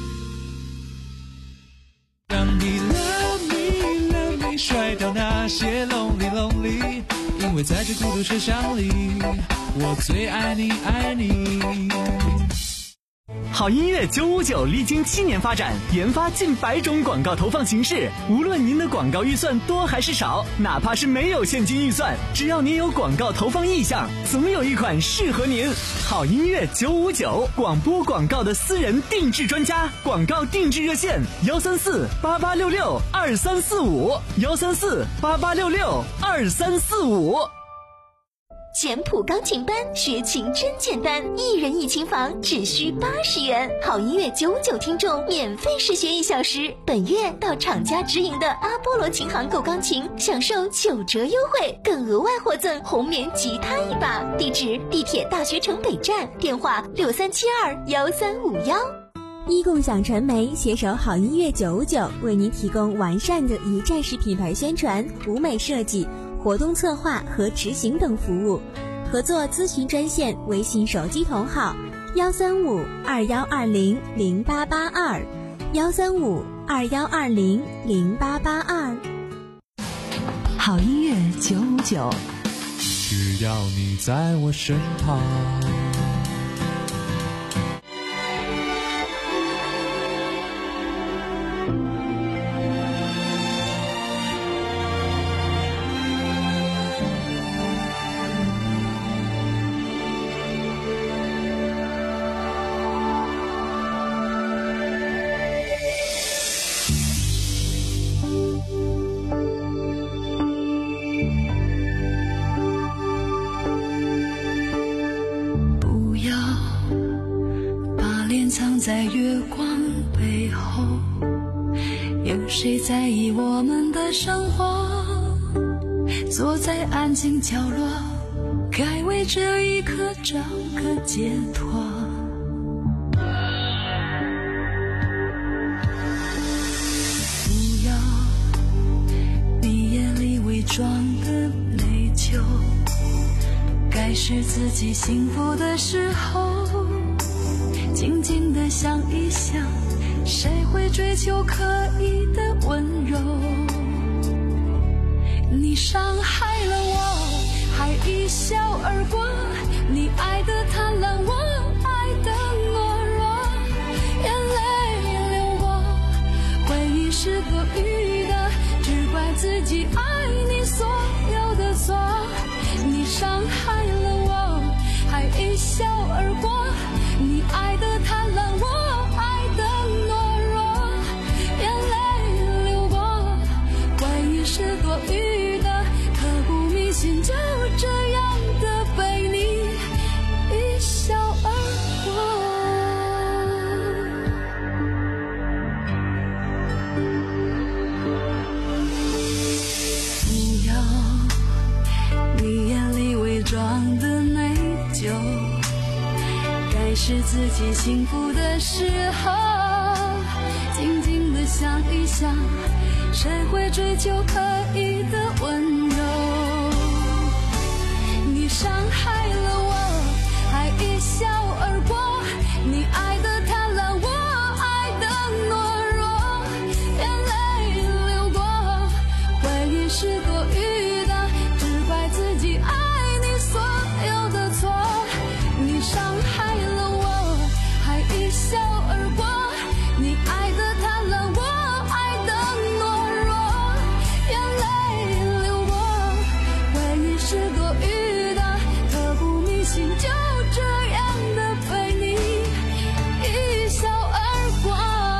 让你 love me love me 甩掉那些 lonely lonely， 因为在这孤独车厢里，我最爱你爱你。 好音乐九五九历经七年发展，研发近百种广告投放形式。无论您的广告预算多还是少，哪怕是没有现金预算，只要您有广告投放意向，总有一款适合您。好音乐九五九，广播广告的私人定制专家，广告定制热线幺三四八八六六二三四五幺三四八八六六二三四五。 简谱钢琴班学琴真简单，一人一琴房只需八十元，好音乐九五九听众免费试学一小时。本月到厂家直营的阿波罗琴行购钢琴，享受九折优惠，更额外获赠红棉吉他一把。地址：地铁大学城北站，电话六三七二幺三五幺。 一共享传媒携手好音乐九五九，为您提供完善的一站式品牌宣传、舞美设计、活动策划和执行等服务。合作咨询专线：微信手机同号幺三五二幺二零零八八二幺三五二幺二零零八八二。 好音乐九五九， 只要你在我身旁。 在月光背后，有谁在意我们的生活？坐在安静角落，该为这一刻找个解脱。不要你眼里伪装的内疚，该是自己幸福的时候，静静地想一想，谁会追求可以的温柔？你伤害了我，还一笑而过，你爱的贪婪，我爱的懦弱，眼泪流过，回忆是多余的，只怪自己爱你所有的错。你伤害了我，还一笑而过，你爱的贪婪，我爱的懦弱，眼泪流过，回忆是多余的，刻骨铭心，就这样的被你该是自己幸福的时候，静静的想一想，谁会追求可以的温柔？你伤害了我，还一笑而过，你爱的贪婪，我爱的懦弱，眼泪流过，回忆是多余的，只怪自己爱你所有的错。你伤害了我，还一笑而过，你爱的贪婪，我爱的懦弱，眼泪流过，回忆是多余的，刻骨铭心，就这样的被你一笑而过。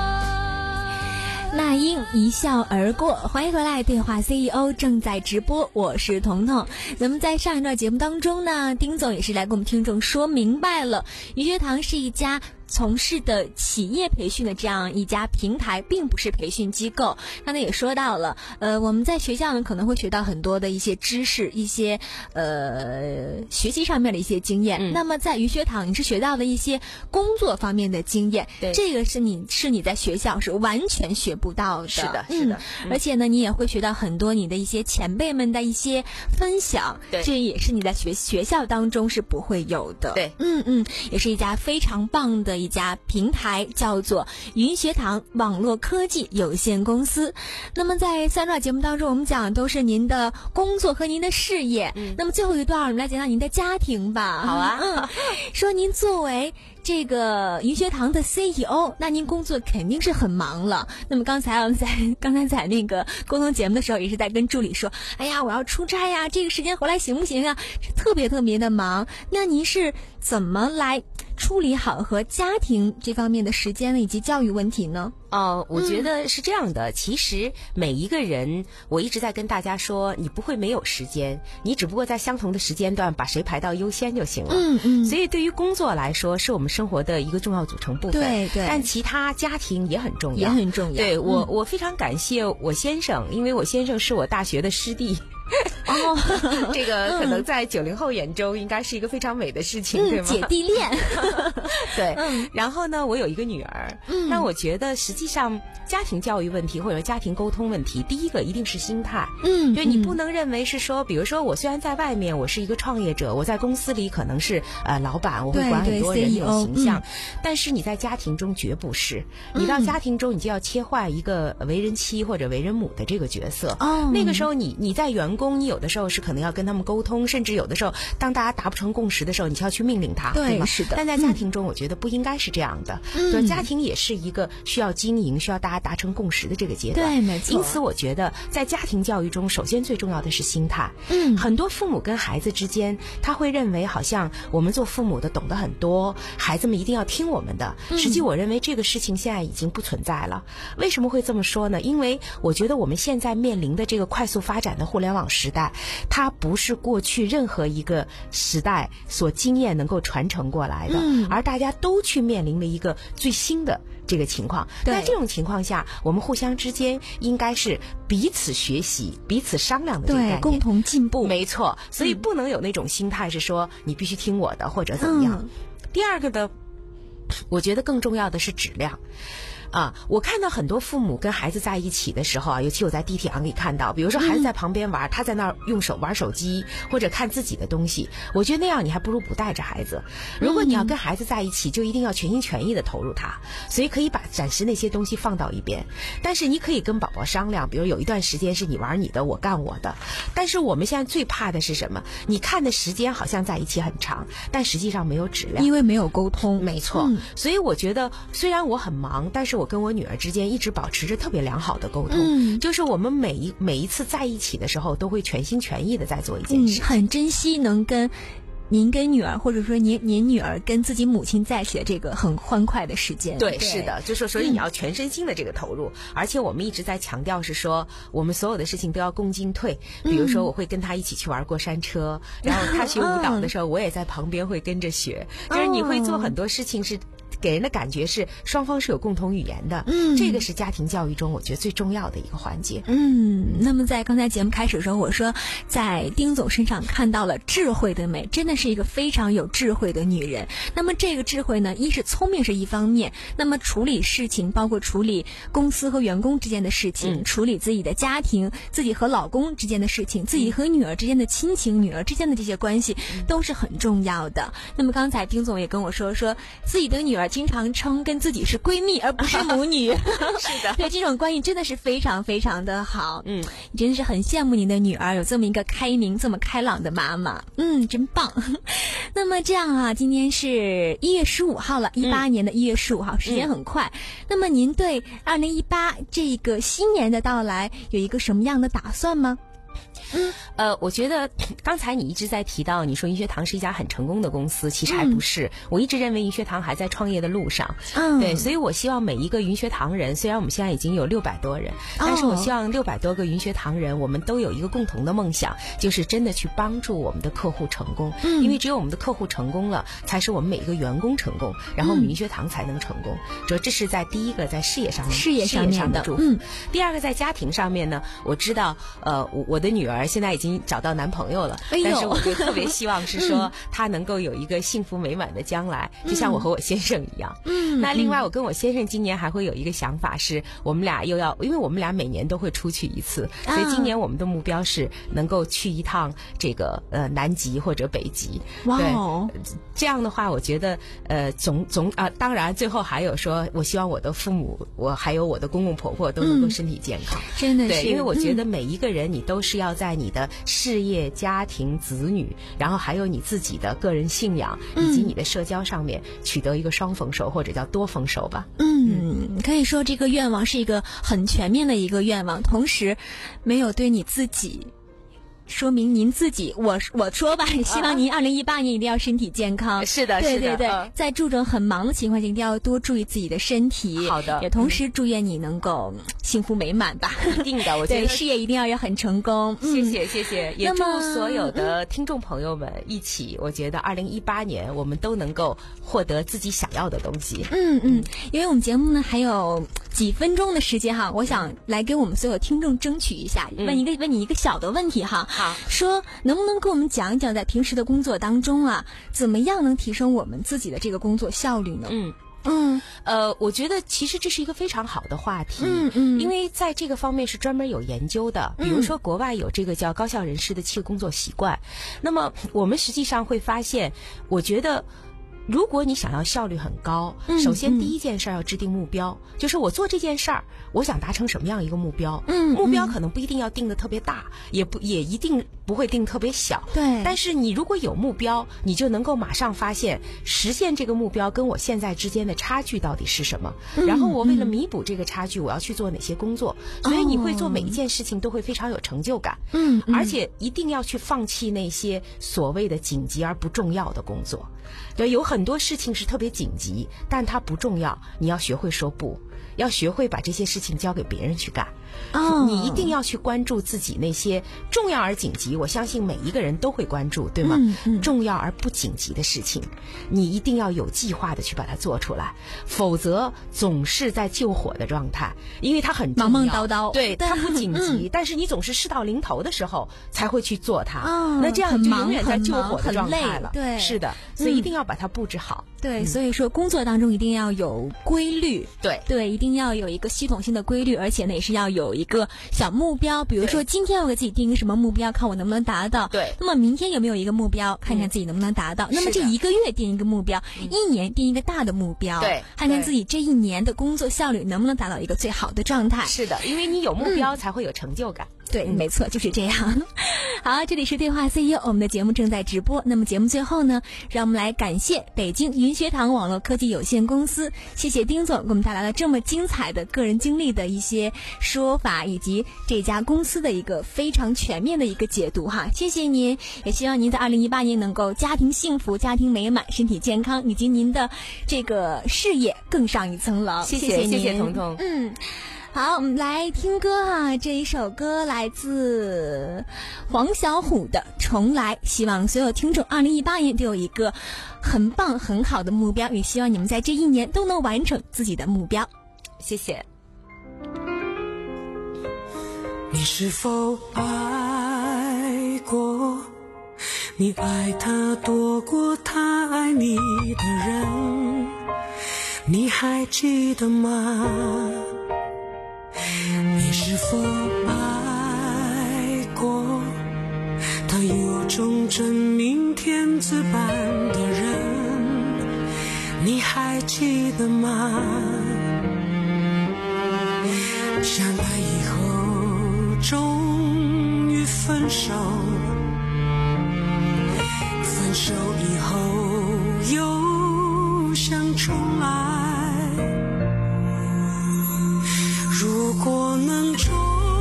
那英一笑而过，欢迎回来，对话 C E O 正在直播，我是彤彤。那么在上一段节目当中呢，丁总也是来给我们听众说明白了，云学堂是一家从事的企业培训的这样一家平台，并不是培训机构。刚才也说到了，呃，我们在学校呢可能会学到很多的一些知识，一些呃学习上面的一些经验。嗯、那么在云学堂，你是学到的一些工作方面的经验，这个是你是你在学校是完全学不到的。 是的，是的。 嗯、而且呢，你也会学到很多你的一些前辈们的一些分享，这也是你在学学校当中是不会有的。 对， 嗯嗯，也是一家非常棒的一家平台，叫做云学堂网络科技有限公司。那么在三段节目当中，我们讲的都是您的工作和您的事业。嗯、那么最后一段，我们来讲讲您的家庭吧。 好啊， 嗯，说您作为这个云学堂的 C E O， 那您工作肯定是很忙了。那么刚才我们在刚才在那个沟通节目的时候，也是在跟助理说，哎呀，我要出差呀，这个时间回来行不行啊？特别特别的忙。那您是怎么来处理好和家庭这方面的时间以及教育问题呢？ 哦，我觉得是这样的、嗯、其实每一个人，我一直在跟大家说，你不会没有时间，你只不过在相同的时间段把谁排到优先就行了。嗯嗯。所以对于工作来说，是我们生活的一个重要组成部分。 对对。 但其他家庭也很重要， 也很重要。 对我、嗯，我非常感谢我先生，因为我先生是我大学的师弟。哦，这个可能在九零后眼中应该是一个非常美的事情， 嗯、 对吗？ 姐弟恋。 对、嗯。然后呢，我有一个女儿，嗯，让我觉得实际上家庭教育问题或者家庭沟通问题，第一个一定是心态。嗯，对，你不能认为是说，比如说我虽然在外面我是一个创业者，我在公司里可能是呃老板，我会管很多人这种形象，嗯、但是你在家庭中绝不是。你到家庭中，你就要切换一个为人妻或者为人母的这个角色。哦，那个时候你你在员工，你有的时候是可能要跟他们沟通，甚至有的时候当大家达不成共识的时候，你就要去命令他，对, 对吗？ 是的。 但在家庭中，我觉得不应该是这样的。嗯，对，家庭也是一个需要经营、需要大家达成共识的这个阶段。 对，没错。 因此，我觉得在家庭教育中，首先最重要的是心态。嗯，很多父母跟孩子之间，他会认为好像我们做父母的懂得很多，孩子们一定要听我们的。嗯、实际，我认为这个事情现在已经不存在了。为什么会这么说呢？因为我觉得我们现在面临的这个快速发展的互联网时代，它不是过去任何一个时代所经验能够传承过来的，嗯、而大家都去面临了一个最新的这个情况。在这种情况下，我们互相之间应该是彼此学习、彼此商量的这个概念， 对，共同进步。 没错，所以不能有那种心态是说、嗯、你必须听我的或者怎么样。嗯、第二个呢，我觉得更重要的是质量。啊，我看到很多父母跟孩子在一起的时候啊，尤其我在地铁上可以看到，比如说孩子在旁边玩，嗯、他在那儿用手玩手机或者看自己的东西，我觉得那样你还不如不带着孩子。如果你要跟孩子在一起，就一定要全心全意的投入他，所以可以把暂时那些东西放到一边，但是你可以跟宝宝商量，比如有一段时间是你玩你的，我干我的。但是我们现在最怕的是什么？你看的时间好像在一起很长，但实际上没有质量， 因为没有沟通。 没错，嗯、所以我觉得虽然我很忙，但是我跟我女儿之间一直保持着特别良好的沟通，嗯、就是我们每一每一次在一起的时候，都会全心全意的在做一件事， 嗯、很珍惜能跟您跟女儿，或者说您您女儿跟自己母亲在一起的这个很欢快的时间。 对，是的，就是所以你要全身心的这个投入，嗯、而且我们一直在强调是说，我们所有的事情都要共进退。比如说，我会跟她一起去玩过山车，嗯、然后她学舞蹈的时候，我也在旁边会跟着学，嗯、就是你会做很多事情是给人的感觉是双方是有共同语言的。嗯，这个是家庭教育中我觉得最重要的一个环节。 嗯，那么在刚才节目开始的时候，我说在丁总身上看到了智慧的美，真的是一个非常有智慧的女人。那么这个智慧呢，一是聪明是一方面，那么处理事情，包括处理公司和员工之间的事情，嗯、处理自己的家庭，自己和老公之间的事情，自己和女儿之间的亲情，女儿之间的这些关系都是很重要的。那么刚才丁总也跟我说，说自己的女儿经常称跟自己是闺蜜而不是母女。 是的， 对，这种关系真的是非常非常的好。嗯，真的是很羡慕您的女儿有这么一个开明、这么开朗的妈妈。嗯，真棒。那么这样啊，今天是一月十五号了，一八年的一月十五号，时间很快。嗯、那么您对二零一八这个新年的到来有一个什么样的打算吗？ 嗯，呃，我觉得刚才你一直在提到，你说云学堂是一家很成功的公司，其实还不是。嗯、我一直认为云学堂还在创业的路上。嗯，对，所以我希望每一个云学堂人，虽然我们现在已经有六百多人，哦、但是我希望六百多个云学堂人，我们都有一个共同的梦想，就是真的去帮助我们的客户成功。嗯，因为只有我们的客户成功了，才是我们每一个员工成功，然后我们云学堂才能成功。说、嗯、这是在第一个在事业上面， 事业上面的祝福。嗯，第二个在家庭上面呢，我知道，呃，我我的女儿现在已经找到男朋友了，哎、但是我就特别希望是说她能够有一个幸福美满的将来，嗯、就像我和我先生一样。嗯，那另外我跟我先生今年还会有一个想法是，我们俩又要，因为我们俩每年都会出去一次，所以今年我们的目标是能够去一趟这个呃南极或者北极。哇哦！这样的话，我觉得呃总总啊、呃，当然最后还有说，我希望我的父母，我还有我的公公婆婆都能够身体健康。 嗯、真的是， 对，因为我觉得每一个人你都是要在你的事业、家庭、子女，然后还有你自己的个人信仰以及你的社交上面取得一个双丰收，或者叫多丰收吧。 嗯，可以说这个愿望是一个很全面的一个愿望，同时没有对你自己。说明您自己，我我说吧，希望您二零一八年一定要身体健康。 是的， 对对对， 嗯、 在住着很忙的情况下，一定要多注意自己的身体。 好的， 也同时祝愿你能够幸福美满吧。 一定的，我觉得对事业一定要也很成功。 谢谢谢谢，也祝所有的听众朋友们一起，我觉得二零一八年我们都能够获得自己想要的东西。 嗯嗯，因为我们节目呢还有几分钟的时间哈，我想来给我们所有听众争取一下，嗯、问一个问你一个小的问题哈。 好， 说。能不能跟我们讲一讲，在平时的工作当中啊，怎么样能提升我们自己的这个工作效率呢？ 嗯嗯，呃，我觉得其实这是一个非常好的话题。 嗯嗯， 因为在这个方面是专门有研究的，比如说国外有这个叫高效人士的企业工作习惯。那么我们实际上会发现，我觉得。如果你想要效率很高，嗯、首先第一件事要制定目标，嗯、就是我做这件事儿，我想达成什么样一个目标？嗯，目标可能不一定要定得特别大，也不也一定不会定特别小。 对， 但是你如果有目标，你就能够马上发现实现这个目标跟我现在之间的差距到底是什么，嗯、然后我为了弥补这个差距，我要去做哪些工作？嗯、所以你会做每一件事情都会非常有成就感。 嗯， 而且一定要去放弃那些所谓的紧急而不重要的工作。对，有很多事情是特别紧急，但它不重要，你要学会说不，要学会把这些事情交给别人去干。哦，你一定要去关注自己那些重要而紧急，我相信每一个人都会关注，对吗？ 嗯嗯、 重要而不紧急的事情，你一定要有计划的去把它做出来，否则总是在救火的状态，因为它很重要， 忙忙叨叨， 对，它不紧急，嗯、但是你总是事到临头的时候才会去做它，哦、那这样就永远在救火的状态了。 对， 是的，所以一定要把它布置好。 对，嗯、所以说工作当中一定要有规律， 对对，一定要有一个系统性的规律，而且呢也是要有一个小目标，比如说今天我给自己定一个什么目标，看我能不能达到。 对， 那么明天有没有一个目标，看看自己能不能达到。嗯、那么这一个月定一个目标，嗯、一年定一个大的目标， 对， 看看自己这一年的工作效率能不能达到一个最好的状态。 是的，因为你有目标才会有成就感。 嗯对，没错，就是这样。好，这里是对话 C E O， 我们的节目正在直播。那么节目最后呢，让我们来感谢北京云学堂网络科技有限公司，谢谢丁总给我们带来了这么精彩的个人经历的一些说法，以及这家公司的一个非常全面的一个解读哈。谢谢您，也希望您在二零一八年能够家庭幸福、家庭美满、身体健康，以及您的这个事业更上一层楼。 谢谢谢谢谢彤彤。 嗯。 好，我们来听歌哈，这一首歌来自黄小琥的《重来》，希望所有听众二零一八年都有一个很棒很好的目标，也希望你们在这一年都能完成自己的目标。 谢谢。 你是否爱过？你爱他多过他爱你的人，你还记得吗？你是否爱过他有种真命天子般的人，你还记得吗？相爱以后终于分手，分手以后又想重来，如果能重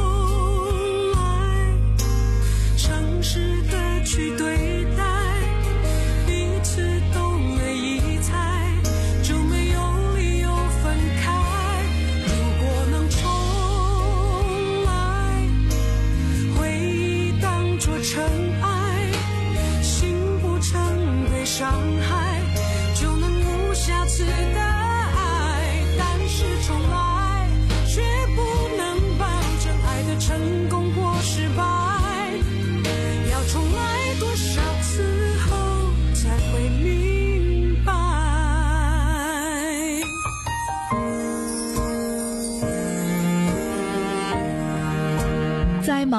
来，诚实的去对待，彼此都没疑猜，就没有理由分开。如果能重来，回忆当作尘埃，心不曾被伤害，就能无瑕疵的爱。但是重来却不能保证爱的成功或失败，要重来多少次后才会明白。 在忙